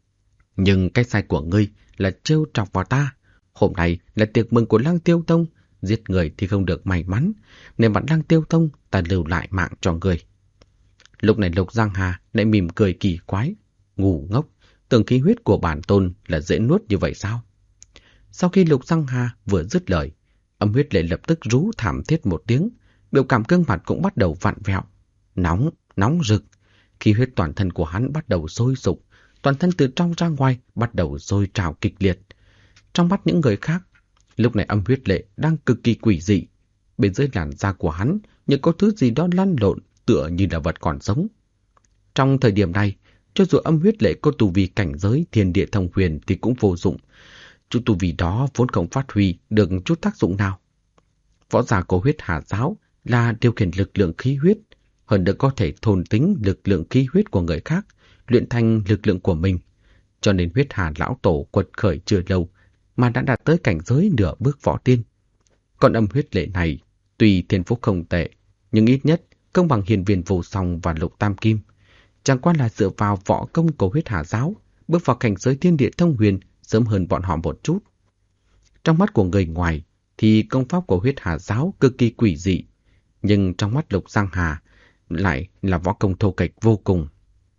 Nhưng cái sai của ngươi là trêu chọc vào ta. Hôm nay là tiệc mừng của Lăng Tiêu Tông. Giết người thì không được may mắn. Nên mặt Lăng Tiêu Tông ta lưu lại mạng cho ngươi. Lúc này Lục Giang Hà lại mỉm cười kỳ quái. Ngu ngốc, tưởng khí huyết của bản tôn là dễ nuốt như vậy sao? Sau khi Lục Giang Hà vừa dứt lời, Âm Huyết Lệ lập tức rú thảm thiết một tiếng. Biểu cảm gương mặt cũng bắt đầu vặn vẹo. Nóng, nóng rực. Khí huyết toàn thân của hắn bắt đầu sôi sục. Toàn thân từ trong ra ngoài bắt đầu sôi trào kịch liệt. Trong mắt những người khác, lúc này Âm Huyết Lệ đang cực kỳ quỷ dị. Bên dưới làn da của hắn như có thứ gì đó lăn lộn, tựa như là vật còn sống. Trong thời điểm này, cho dù Âm Huyết Lệ có tu vi cảnh giới thiên địa thông huyền thì cũng vô dụng. Chút tu vi đó vốn không phát huy được chút tác dụng nào. Võ giả của Huyết Hà giáo là điều khiển lực lượng khí huyết, hơn nữa có thể thôn tính lực lượng khí huyết của người khác, luyện thành lực lượng của mình. Cho nên Huyết Hà lão tổ quật khởi chưa lâu mà đã đạt tới cảnh giới nửa bước võ tiên. Còn Âm Huyết Lệ này, tuy thiên phú không tệ, nhưng ít nhất không bằng Hiên Viên Vô Song và Lục Tam Kim. Chẳng qua là dựa vào võ công của Huyết Hà giáo, bước vào cảnh giới thiên địa thông huyền sớm hơn bọn họ một chút. Trong mắt của người ngoài thì công pháp của Huyết Hà giáo cực kỳ quỷ dị, nhưng trong mắt Lục Giang Hà lại là võ công thô kệch vô cùng.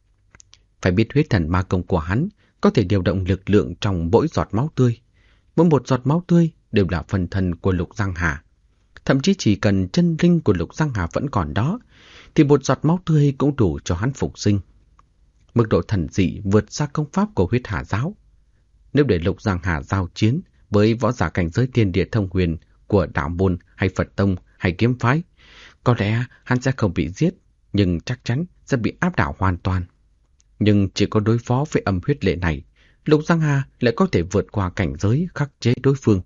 Phải biết huyết thần ma công của hắn có thể điều động lực lượng trong mỗi giọt máu tươi. Mỗi một giọt máu tươi đều là phần thân của Lục Giang Hà. Thậm chí chỉ cần chân linh của Lục Giang Hà vẫn còn đó, thì một giọt máu tươi cũng đủ cho hắn phục sinh. Mức độ thần dị vượt xa công pháp của Huyết Hà giáo. Nếu để Lục Giang Hà giao chiến với võ giả cảnh giới thiên địa thông huyền của đạo môn hay Phật tông hay kiếm phái, có lẽ hắn sẽ không bị giết, nhưng chắc chắn sẽ bị áp đảo hoàn toàn. Nhưng chỉ có đối phó với Âm Huyết Lệ này, Lục Giang Hà lại có thể vượt qua cảnh giới khắc chế đối phương.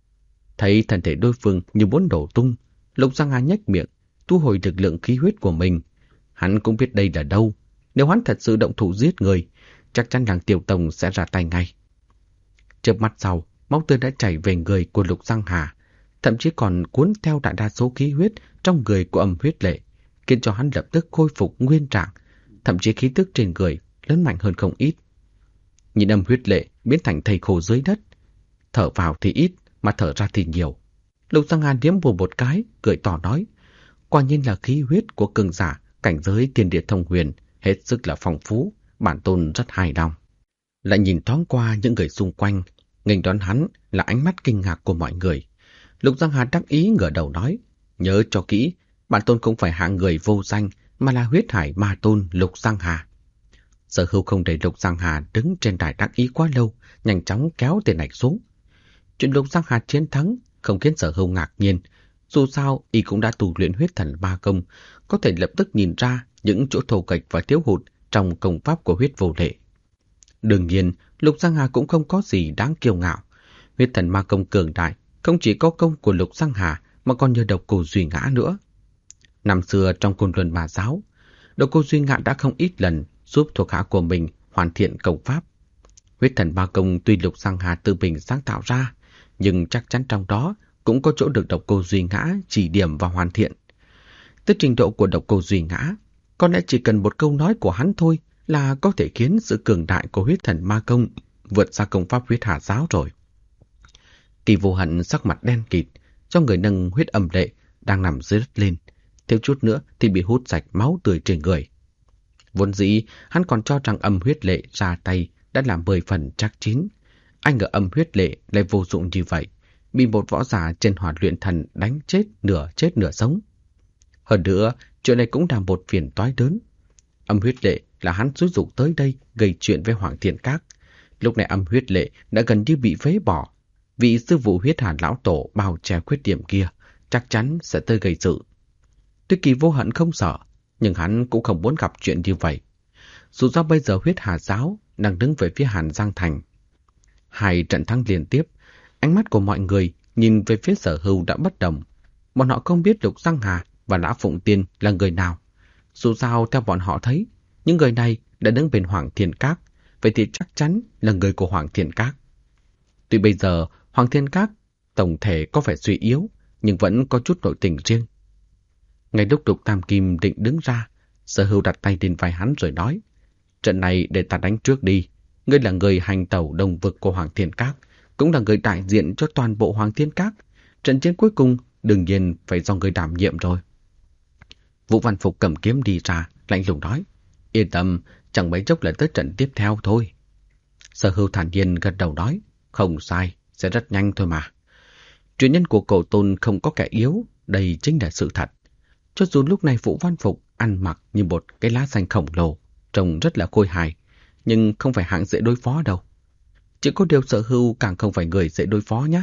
Thấy thân thể đối phương như muốn đổ tung, Lục Giang Hà nhếch miệng, thu hồi lực lượng khí huyết của mình. Hắn cũng biết đây là đâu. Nếu hắn thật sự động thủ giết người, chắc chắn Lăng Tiêu Tông sẽ ra tay ngay. Chớp mắt sau, máu tươi đã chảy về người của Lục Giang Hà, thậm chí còn cuốn theo đại đa số khí huyết trong người của Âm Huyết Lệ, khiến cho hắn lập tức khôi phục nguyên trạng, thậm chí khí tức trên người lớn mạnh hơn không ít. Nhìn Âm Huyết Lệ biến thành thây khô dưới đất, thở vào thì ít mà thở ra thì nhiều. Lục Giang Hà liếm mồm một cái, cười tỏ nói, quả nhiên là khí huyết của cường giả cảnh giới thiên địa thông huyền hết sức là phong phú, bản tôn rất hài lòng. Lại nhìn thoáng qua những người xung quanh, nghênh đón hắn là ánh mắt kinh ngạc của mọi người. Lục Giang Hà đắc ý ngửa đầu nói, nhớ cho kỹ, bản tôn không phải hạng người vô danh, mà là huyết hải ma tôn Lục Giang Hà. Sở Hưu không để Lục Giang Hà đứng trên đài đắc ý quá lâu, nhanh chóng kéo tiền này xuống. Chuyện Lục Giang Hà chiến thắng không khiến Sở Hưu ngạc nhiên, dù sao y cũng đã tu luyện huyết thần ma công, có thể lập tức nhìn ra những chỗ thô kệch và thiếu hụt trong công pháp của huyết vô lệ. Đương nhiên, Lục Giang Hà cũng không có gì đáng kiêu ngạo. Huyết thần ma công cường đại không chỉ có công của Lục Giang Hà mà còn nhờ Độc Cô Duy Ngã nữa. Năm xưa trong Côn Luân Ma giáo, Độc Cô Duy Ngã đã không ít lần giúp thuộc hạ của mình hoàn thiện công pháp. Huyết thần ma công tuy Lục Giang Hà tự mình sáng tạo ra, nhưng chắc chắn trong đó cũng có chỗ được Độc Cô Duy Ngã chỉ điểm và hoàn thiện. Tới trình độ của Độc Cô Duy Ngã, có lẽ chỉ cần một câu nói của hắn thôi là có thể khiến sự cường đại của huyết thần ma công vượt xa công pháp Huyết Hà giáo rồi. Kỳ Vô Hận sắc mặt đen kịt, cho người nâng huyết âm lệ đang nằm dưới đất lên, thiếu chút nữa thì bị hút sạch máu tươi trên người. Vốn dĩ hắn còn cho rằng Âm Huyết Lệ ra tay đã làm 10 phần chắc chín. Anh ngờ Âm Huyết Lệ lại vô dụng như vậy, bị một võ giả trên Hỏa Luyện Thần đánh chết nửa sống. Hơn nữa, chuyện này cũng là một phiền toái lớn. Âm Huyết Lệ là hắn xúi giục tới đây gây chuyện với Hoàng Thiên Các. Lúc này Âm Huyết Lệ đã gần như bị phế bỏ. Vị sư phụ Huyết Hà lão tổ bao che khuyết điểm kia chắc chắn sẽ tới gây sự. Tuy Kỳ Vô Hận không sợ, nhưng hắn cũng không muốn gặp chuyện như vậy. Dù sao bây giờ Huyết Hà giáo đang đứng về phía Hàn Giang Thành. 2 trận thắng liên tiếp, ánh mắt của mọi người nhìn về phía Sở Hưu đã bất đồng. Bọn họ không biết Lục Giang Hà và Lã Phụng Tiên là người nào. Dù sao theo bọn họ thấy, những người này đã đứng bên Hoàng Thiên Các, vậy thì chắc chắn là người của Hoàng Thiên Các. Tuy bây giờ Hoàng Thiên Các tổng thể có vẻ suy yếu, nhưng vẫn có chút nội tình riêng. Ngay lúc Lục Tam Kim định đứng ra, Sở Hưu đặt tay lên vai hắn rồi nói, trận này để ta đánh trước đi. Ngươi là người hành tẩu đồng vực của Hoàng Thiên Các, cũng là người đại diện cho toàn bộ Hoàng Thiên Các. Trận chiến cuối cùng đương nhiên phải do ngươi đảm nhiệm rồi. Vũ Văn Phục cầm kiếm đi ra, lạnh lùng nói, yên tâm, chẳng mấy chốc là tới trận tiếp theo thôi. Sở Hưu thản nhiên gật đầu nói, không sai, sẽ rất nhanh thôi mà. Truyền nhân của Cổ Tôn không có kẻ yếu, đây chính là sự thật. Cho dù lúc này Vũ Văn Phục ăn mặc như một cái lá xanh khổng lồ, trông rất là khôi hài, nhưng không phải hạng dễ đối phó đâu. Chỉ có điều Sở Hưu càng không phải người dễ đối phó nhé.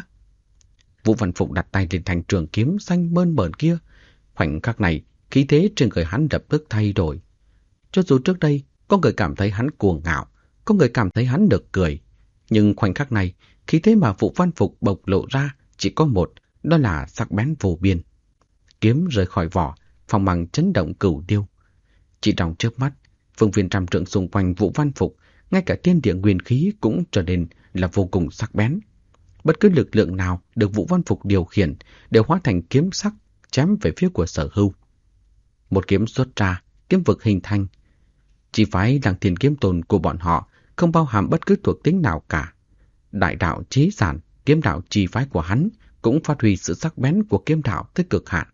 Vũ Văn Phục đặt tay lên thanh trường kiếm xanh mơn mởn kia. Khoảnh khắc này, khí thế trên người hắn lập tức thay đổi. Cho dù trước đây có người cảm thấy hắn cuồng ngạo, có người cảm thấy hắn được cười, nhưng khoảnh khắc này, khí thế mà Vũ Văn Phục bộc lộ ra chỉ có một, đó là sắc bén vô biên. Kiếm rời khỏi vỏ, phong mang chấn động cửu tiêu. Chỉ trong chớp mắt, phương viên trăm trượng xung quanh Vũ Văn Phục, ngay cả thiên địa nguyên khí cũng trở nên là vô cùng sắc bén. Bất cứ lực lượng nào được Vũ Văn Phục điều khiển đều hóa thành kiếm sắc chém về phía của Sở Hưu. Một kiếm xuất ra, kiếm vực hình thành. Chỉ phái Lăng Thiên Kiếm Tôn của bọn họ không bao hàm bất cứ thuộc tính nào cả. Đại đạo chí sản, kiếm đạo chi phái của hắn cũng phát huy sự sắc bén của kiếm đạo tới cực hạn.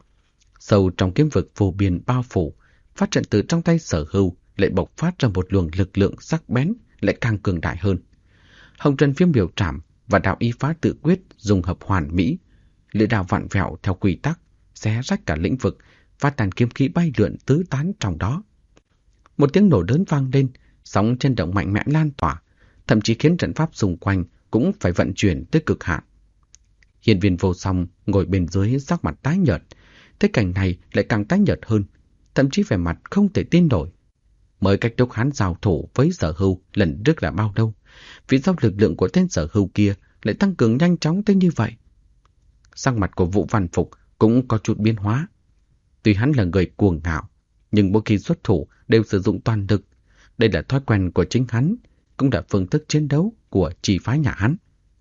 Sâu trong kiếm vực vô biên bao phủ, phát trận từ trong tay Sở Hưu lại bộc phát ra một luồng lực lượng sắc bén lại càng cường đại hơn. Hồng Trần Phiêm Biểu Trảm và đạo y phá tự quyết dùng hợp hoàn mỹ, lưỡi đao vặn vẹo theo quy tắc, xé rách cả lĩnh vực, phát tàn kiếm khí bay lượn tứ tán trong đó. Một tiếng nổ lớn vang lên, sóng chấn động mạnh mẽ lan tỏa, thậm chí khiến trận pháp xung quanh cũng phải vận chuyển tới cực hạn. Hiên Viên Vô Song ngồi bên dưới sắc mặt tái nhợt, thế cảnh này lại càng tái nhợt hơn, thậm chí vẻ mặt không thể tin nổi. Mới cách lúc hắn giao thủ với Sở Hưu lần trước là bao lâu? Vì sao lực lượng của tên Sở Hưu kia lại tăng cường nhanh chóng tới như vậy? Sắc mặt của Vũ Văn Phục cũng có chút biến hóa. Tuy hắn là người cuồng ngạo, nhưng mỗi khi xuất thủ đều sử dụng toàn lực. Đây là thói quen của chính hắn, cũng là phương thức chiến đấu của chi phái nhà hắn.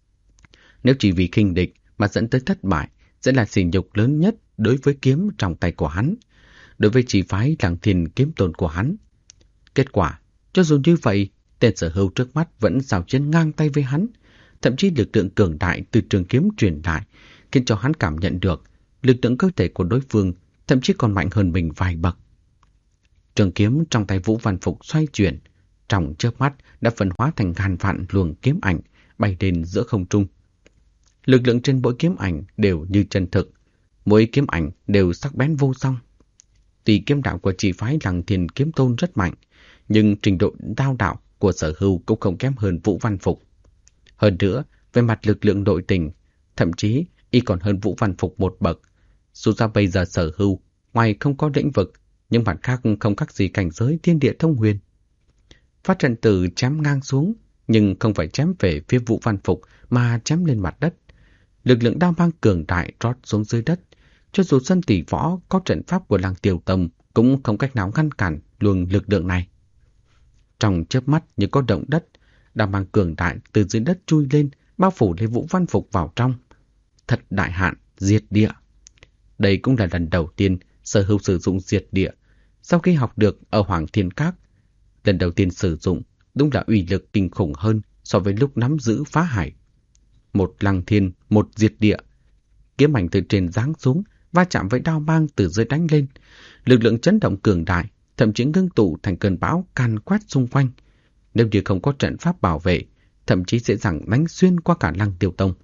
Nếu chỉ vì khinh địch mà dẫn tới thất bại, sẽ là sỉ nhục lớn nhất đối với kiếm trong tay của hắn, đối với chi phái Lăng Thiên Kiếm Tôn của hắn. Kết quả, cho dù như vậy, tên Sở Hưu trước mắt vẫn giao chiến ngang tay với hắn, thậm chí lực lượng cường đại từ trường kiếm truyền lại, khiến cho hắn cảm nhận được lực lượng cơ thể của đối phương thậm chí còn mạnh hơn mình vài bậc. Trường kiếm trong tay Vũ Văn Phục xoay chuyển, trong chớp mắt đã phân hóa thành ngàn vạn luồng kiếm ảnh bay lên giữa không trung. Lực lượng trên mỗi kiếm ảnh đều như chân thực, mỗi kiếm ảnh đều sắc bén vô song. Tuy kiếm đạo của chỉ phái Lăng Thiên Kiếm Tôn rất mạnh, nhưng trình độ đao đạo của Sở Hưu cũng không kém hơn Vũ Văn Phục. Hơn nữa, về mặt lực lượng nội tình, thậm chí y còn hơn Vũ Văn Phục một bậc. Dù ra bây giờ Sở Hưu, ngoài không có lĩnh vực, nhưng mặt khác không khác gì cảnh giới thiên địa thông huyền. Phát trận từ chém ngang xuống, nhưng không phải chém về phía Vũ Văn Phục mà chém lên mặt đất. Lực lượng đao mang cường đại rót xuống dưới đất. Cho dù sân tỷ võ có trận pháp của Lăng Tiêu Tông cũng không cách nào ngăn cản luồng lực lượng này. Trong chớp mắt như có động đất, đao mang cường đại từ dưới đất chui lên, bao phủ lấy Vũ Văn Phục vào trong. Thật đại hạn, diệt địa. Đây cũng là lần đầu tiên Sở Hưu sử dụng diệt địa. Sau khi học được ở Hoàng Thiên Các, lần đầu tiên sử dụng đúng là uy lực kinh khủng hơn so với lúc nắm giữ phá hải. Một lăng thiên, một diệt địa. Kiếm ảnh từ trên giáng xuống, va chạm với đao mang từ dưới đánh lên. Lực lượng chấn động cường đại, thậm chí ngưng tụ thành cơn bão càn quét xung quanh. Nếu như không có trận pháp bảo vệ, thậm chí dễ dàng đánh xuyên qua cả Lăng Tiêu Tông.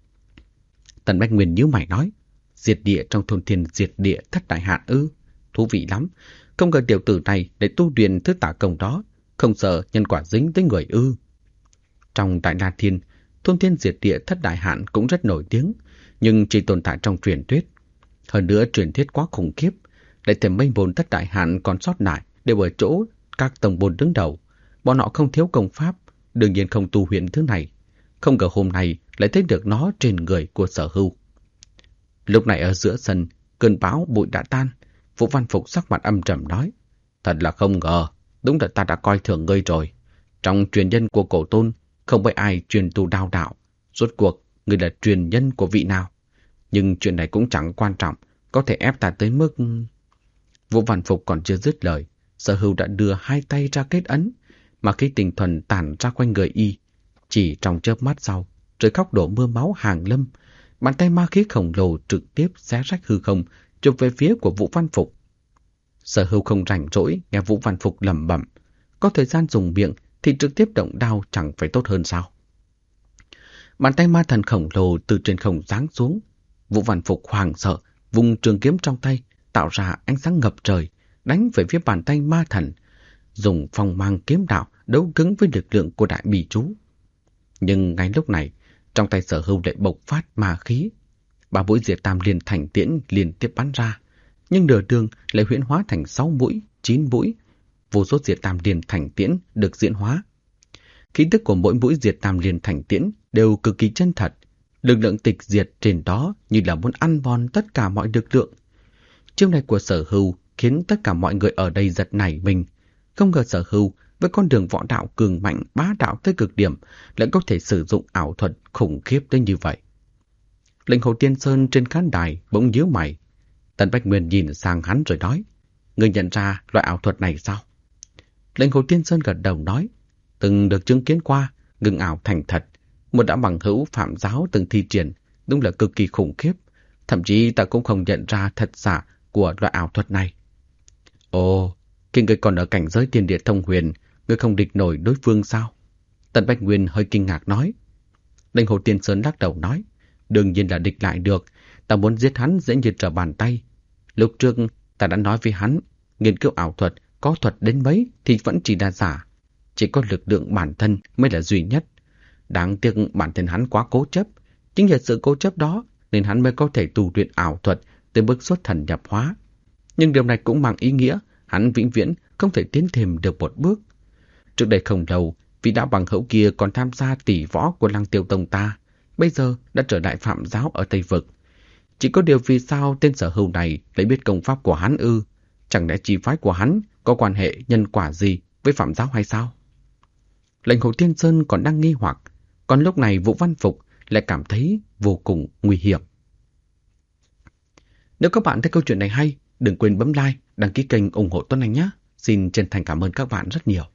Tần Bách Nguyên nhíu mày nói, diệt địa trong thôn thiên diệt địa thất đại hạn ư? Thú vị lắm, không ngờ tiểu tử này để tu luyện thứ tả công đó, không sợ nhân quả dính tới người ư? Trong Đại La Thiên, thôn thiên diệt địa thất đại hạn cũng rất nổi tiếng, nhưng chỉ tồn tại trong truyền thuyết. Hơn nữa truyền thuyết quá khủng khiếp, lại thêm mấy môn thất đại hạn còn sót lại đều ở chỗ các tông môn đứng đầu. Bọn họ không thiếu công pháp, đương nhiên không tu luyện thứ này. Không ngờ hôm nay lại thấy được nó trên người của Sở Hưu. Lúc này ở giữa sân, cơn bão bụi đã tan. Vũ Văn Phục sắc mặt âm trầm nói, thật là không ngờ, đúng là ta đã coi thường ngươi rồi. Trong truyền nhân của Cổ Tôn, không phải ai truyền tu đao đạo. Rốt cuộc, ngươi là truyền nhân của vị nào? Nhưng chuyện này cũng chẳng quan trọng, có thể ép ta tới mức... Vũ Văn Phục còn chưa dứt lời, Sở Hưu đã đưa hai tay ra kết ấn, mà khi tinh thuần tản ra quanh người y, chỉ trong chớp mắt sau, rồi khóc đổ mưa máu hàng lâm, bàn tay ma khí khổng lồ trực tiếp xé rách hư không, chụp về phía của Vũ Văn Phục. Sở Hưu không rảnh rỗi nghe Vũ Văn Phục lẩm bẩm, có thời gian dùng miệng thì trực tiếp động đao chẳng phải tốt hơn sao? Bàn tay ma thần khổng lồ từ trên không giáng xuống, Vũ Văn Phục hoảng sợ, vùng trường kiếm trong tay, tạo ra ánh sáng ngập trời, đánh về phía bàn tay ma thần, dùng phong mang kiếm đạo đấu cứng với lực lượng của đại bì chú. Nhưng ngay lúc này, trong tay Sở Hưu lại bộc phát ma khí. 3 mũi diệt tam liên thành tiễn liên tiếp bắn ra, nhưng nửa đường lại huyễn hóa thành 6 mũi, 9 mũi. Vô số diệt tam liên thành tiễn được diễn hóa. Khí tức của mỗi mũi diệt tam liên thành tiễn đều cực kỳ chân thật. Lực lượng tịch diệt trên đó như là muốn ăn mòn tất cả mọi lực lượng. Chiêu này của Sở Hưu khiến tất cả mọi người ở đây giật nảy mình. Không ngờ Sở Hưu với con đường võ đạo cường mạnh bá đạo tới cực điểm lại có thể sử dụng ảo thuật khủng khiếp đến như vậy. Lệnh Hồ Tiên Sơn trên khán đài bỗng nhíu mày. Tần Bách Nguyên nhìn sang hắn rồi nói, ngươi nhận ra loại ảo thuật này sao? Lệnh Hồ Tiên Sơn gật đầu nói, từng được chứng kiến qua, ngưng ảo thành thật. Một đã bằng hữu phạm giáo từng thi triển, đúng là cực kỳ khủng khiếp. Thậm chí ta cũng không nhận ra thật giả của loại ảo thuật này. Ồ, khi ngươi còn ở cảnh giới tiên địa thông huyền, ngươi không địch nổi đối phương sao? Tần Bách Nguyên hơi kinh ngạc nói. Lệnh Hồ Tiên Sơn lắc đầu nói, đương nhiên là địch lại được, ta muốn giết hắn dễ như trở bàn tay. Lúc trước ta đã nói với hắn, nghiên cứu ảo thuật, có thuật đến mấy thì vẫn chỉ là giả. Chỉ có lực lượng bản thân mới là duy nhất. Đáng tiếc bản thân hắn quá cố chấp, chính nhờ sự cố chấp đó nên hắn mới có thể tu luyện ảo thuật tới bước xuất thần nhập hóa. Nhưng điều này cũng mang ý nghĩa hắn vĩnh viễn không thể tiến thêm được một bước. Trước đây không lâu, vị đã bằng hữu kia còn tham gia tỷ võ của Lăng Tiêu Tông ta, bây giờ đã trở lại phạm giáo ở Tây Vực. Chỉ có điều vì sao tên Sở Hưu này lại biết công pháp của hắn ư? Chẳng lẽ chi phái của hắn có quan hệ nhân quả gì với phạm giáo hay sao? Lệnh Hồ Tiên Sơn còn đang nghi hoặc, còn lúc này Vũ Văn Phục lại cảm thấy vô cùng nguy hiểm. Nếu các bạn thấy câu chuyện này hay, đừng quên bấm like, đăng ký kênh ủng hộ Tuấn Anh nhé. Xin chân thành cảm ơn các bạn rất nhiều.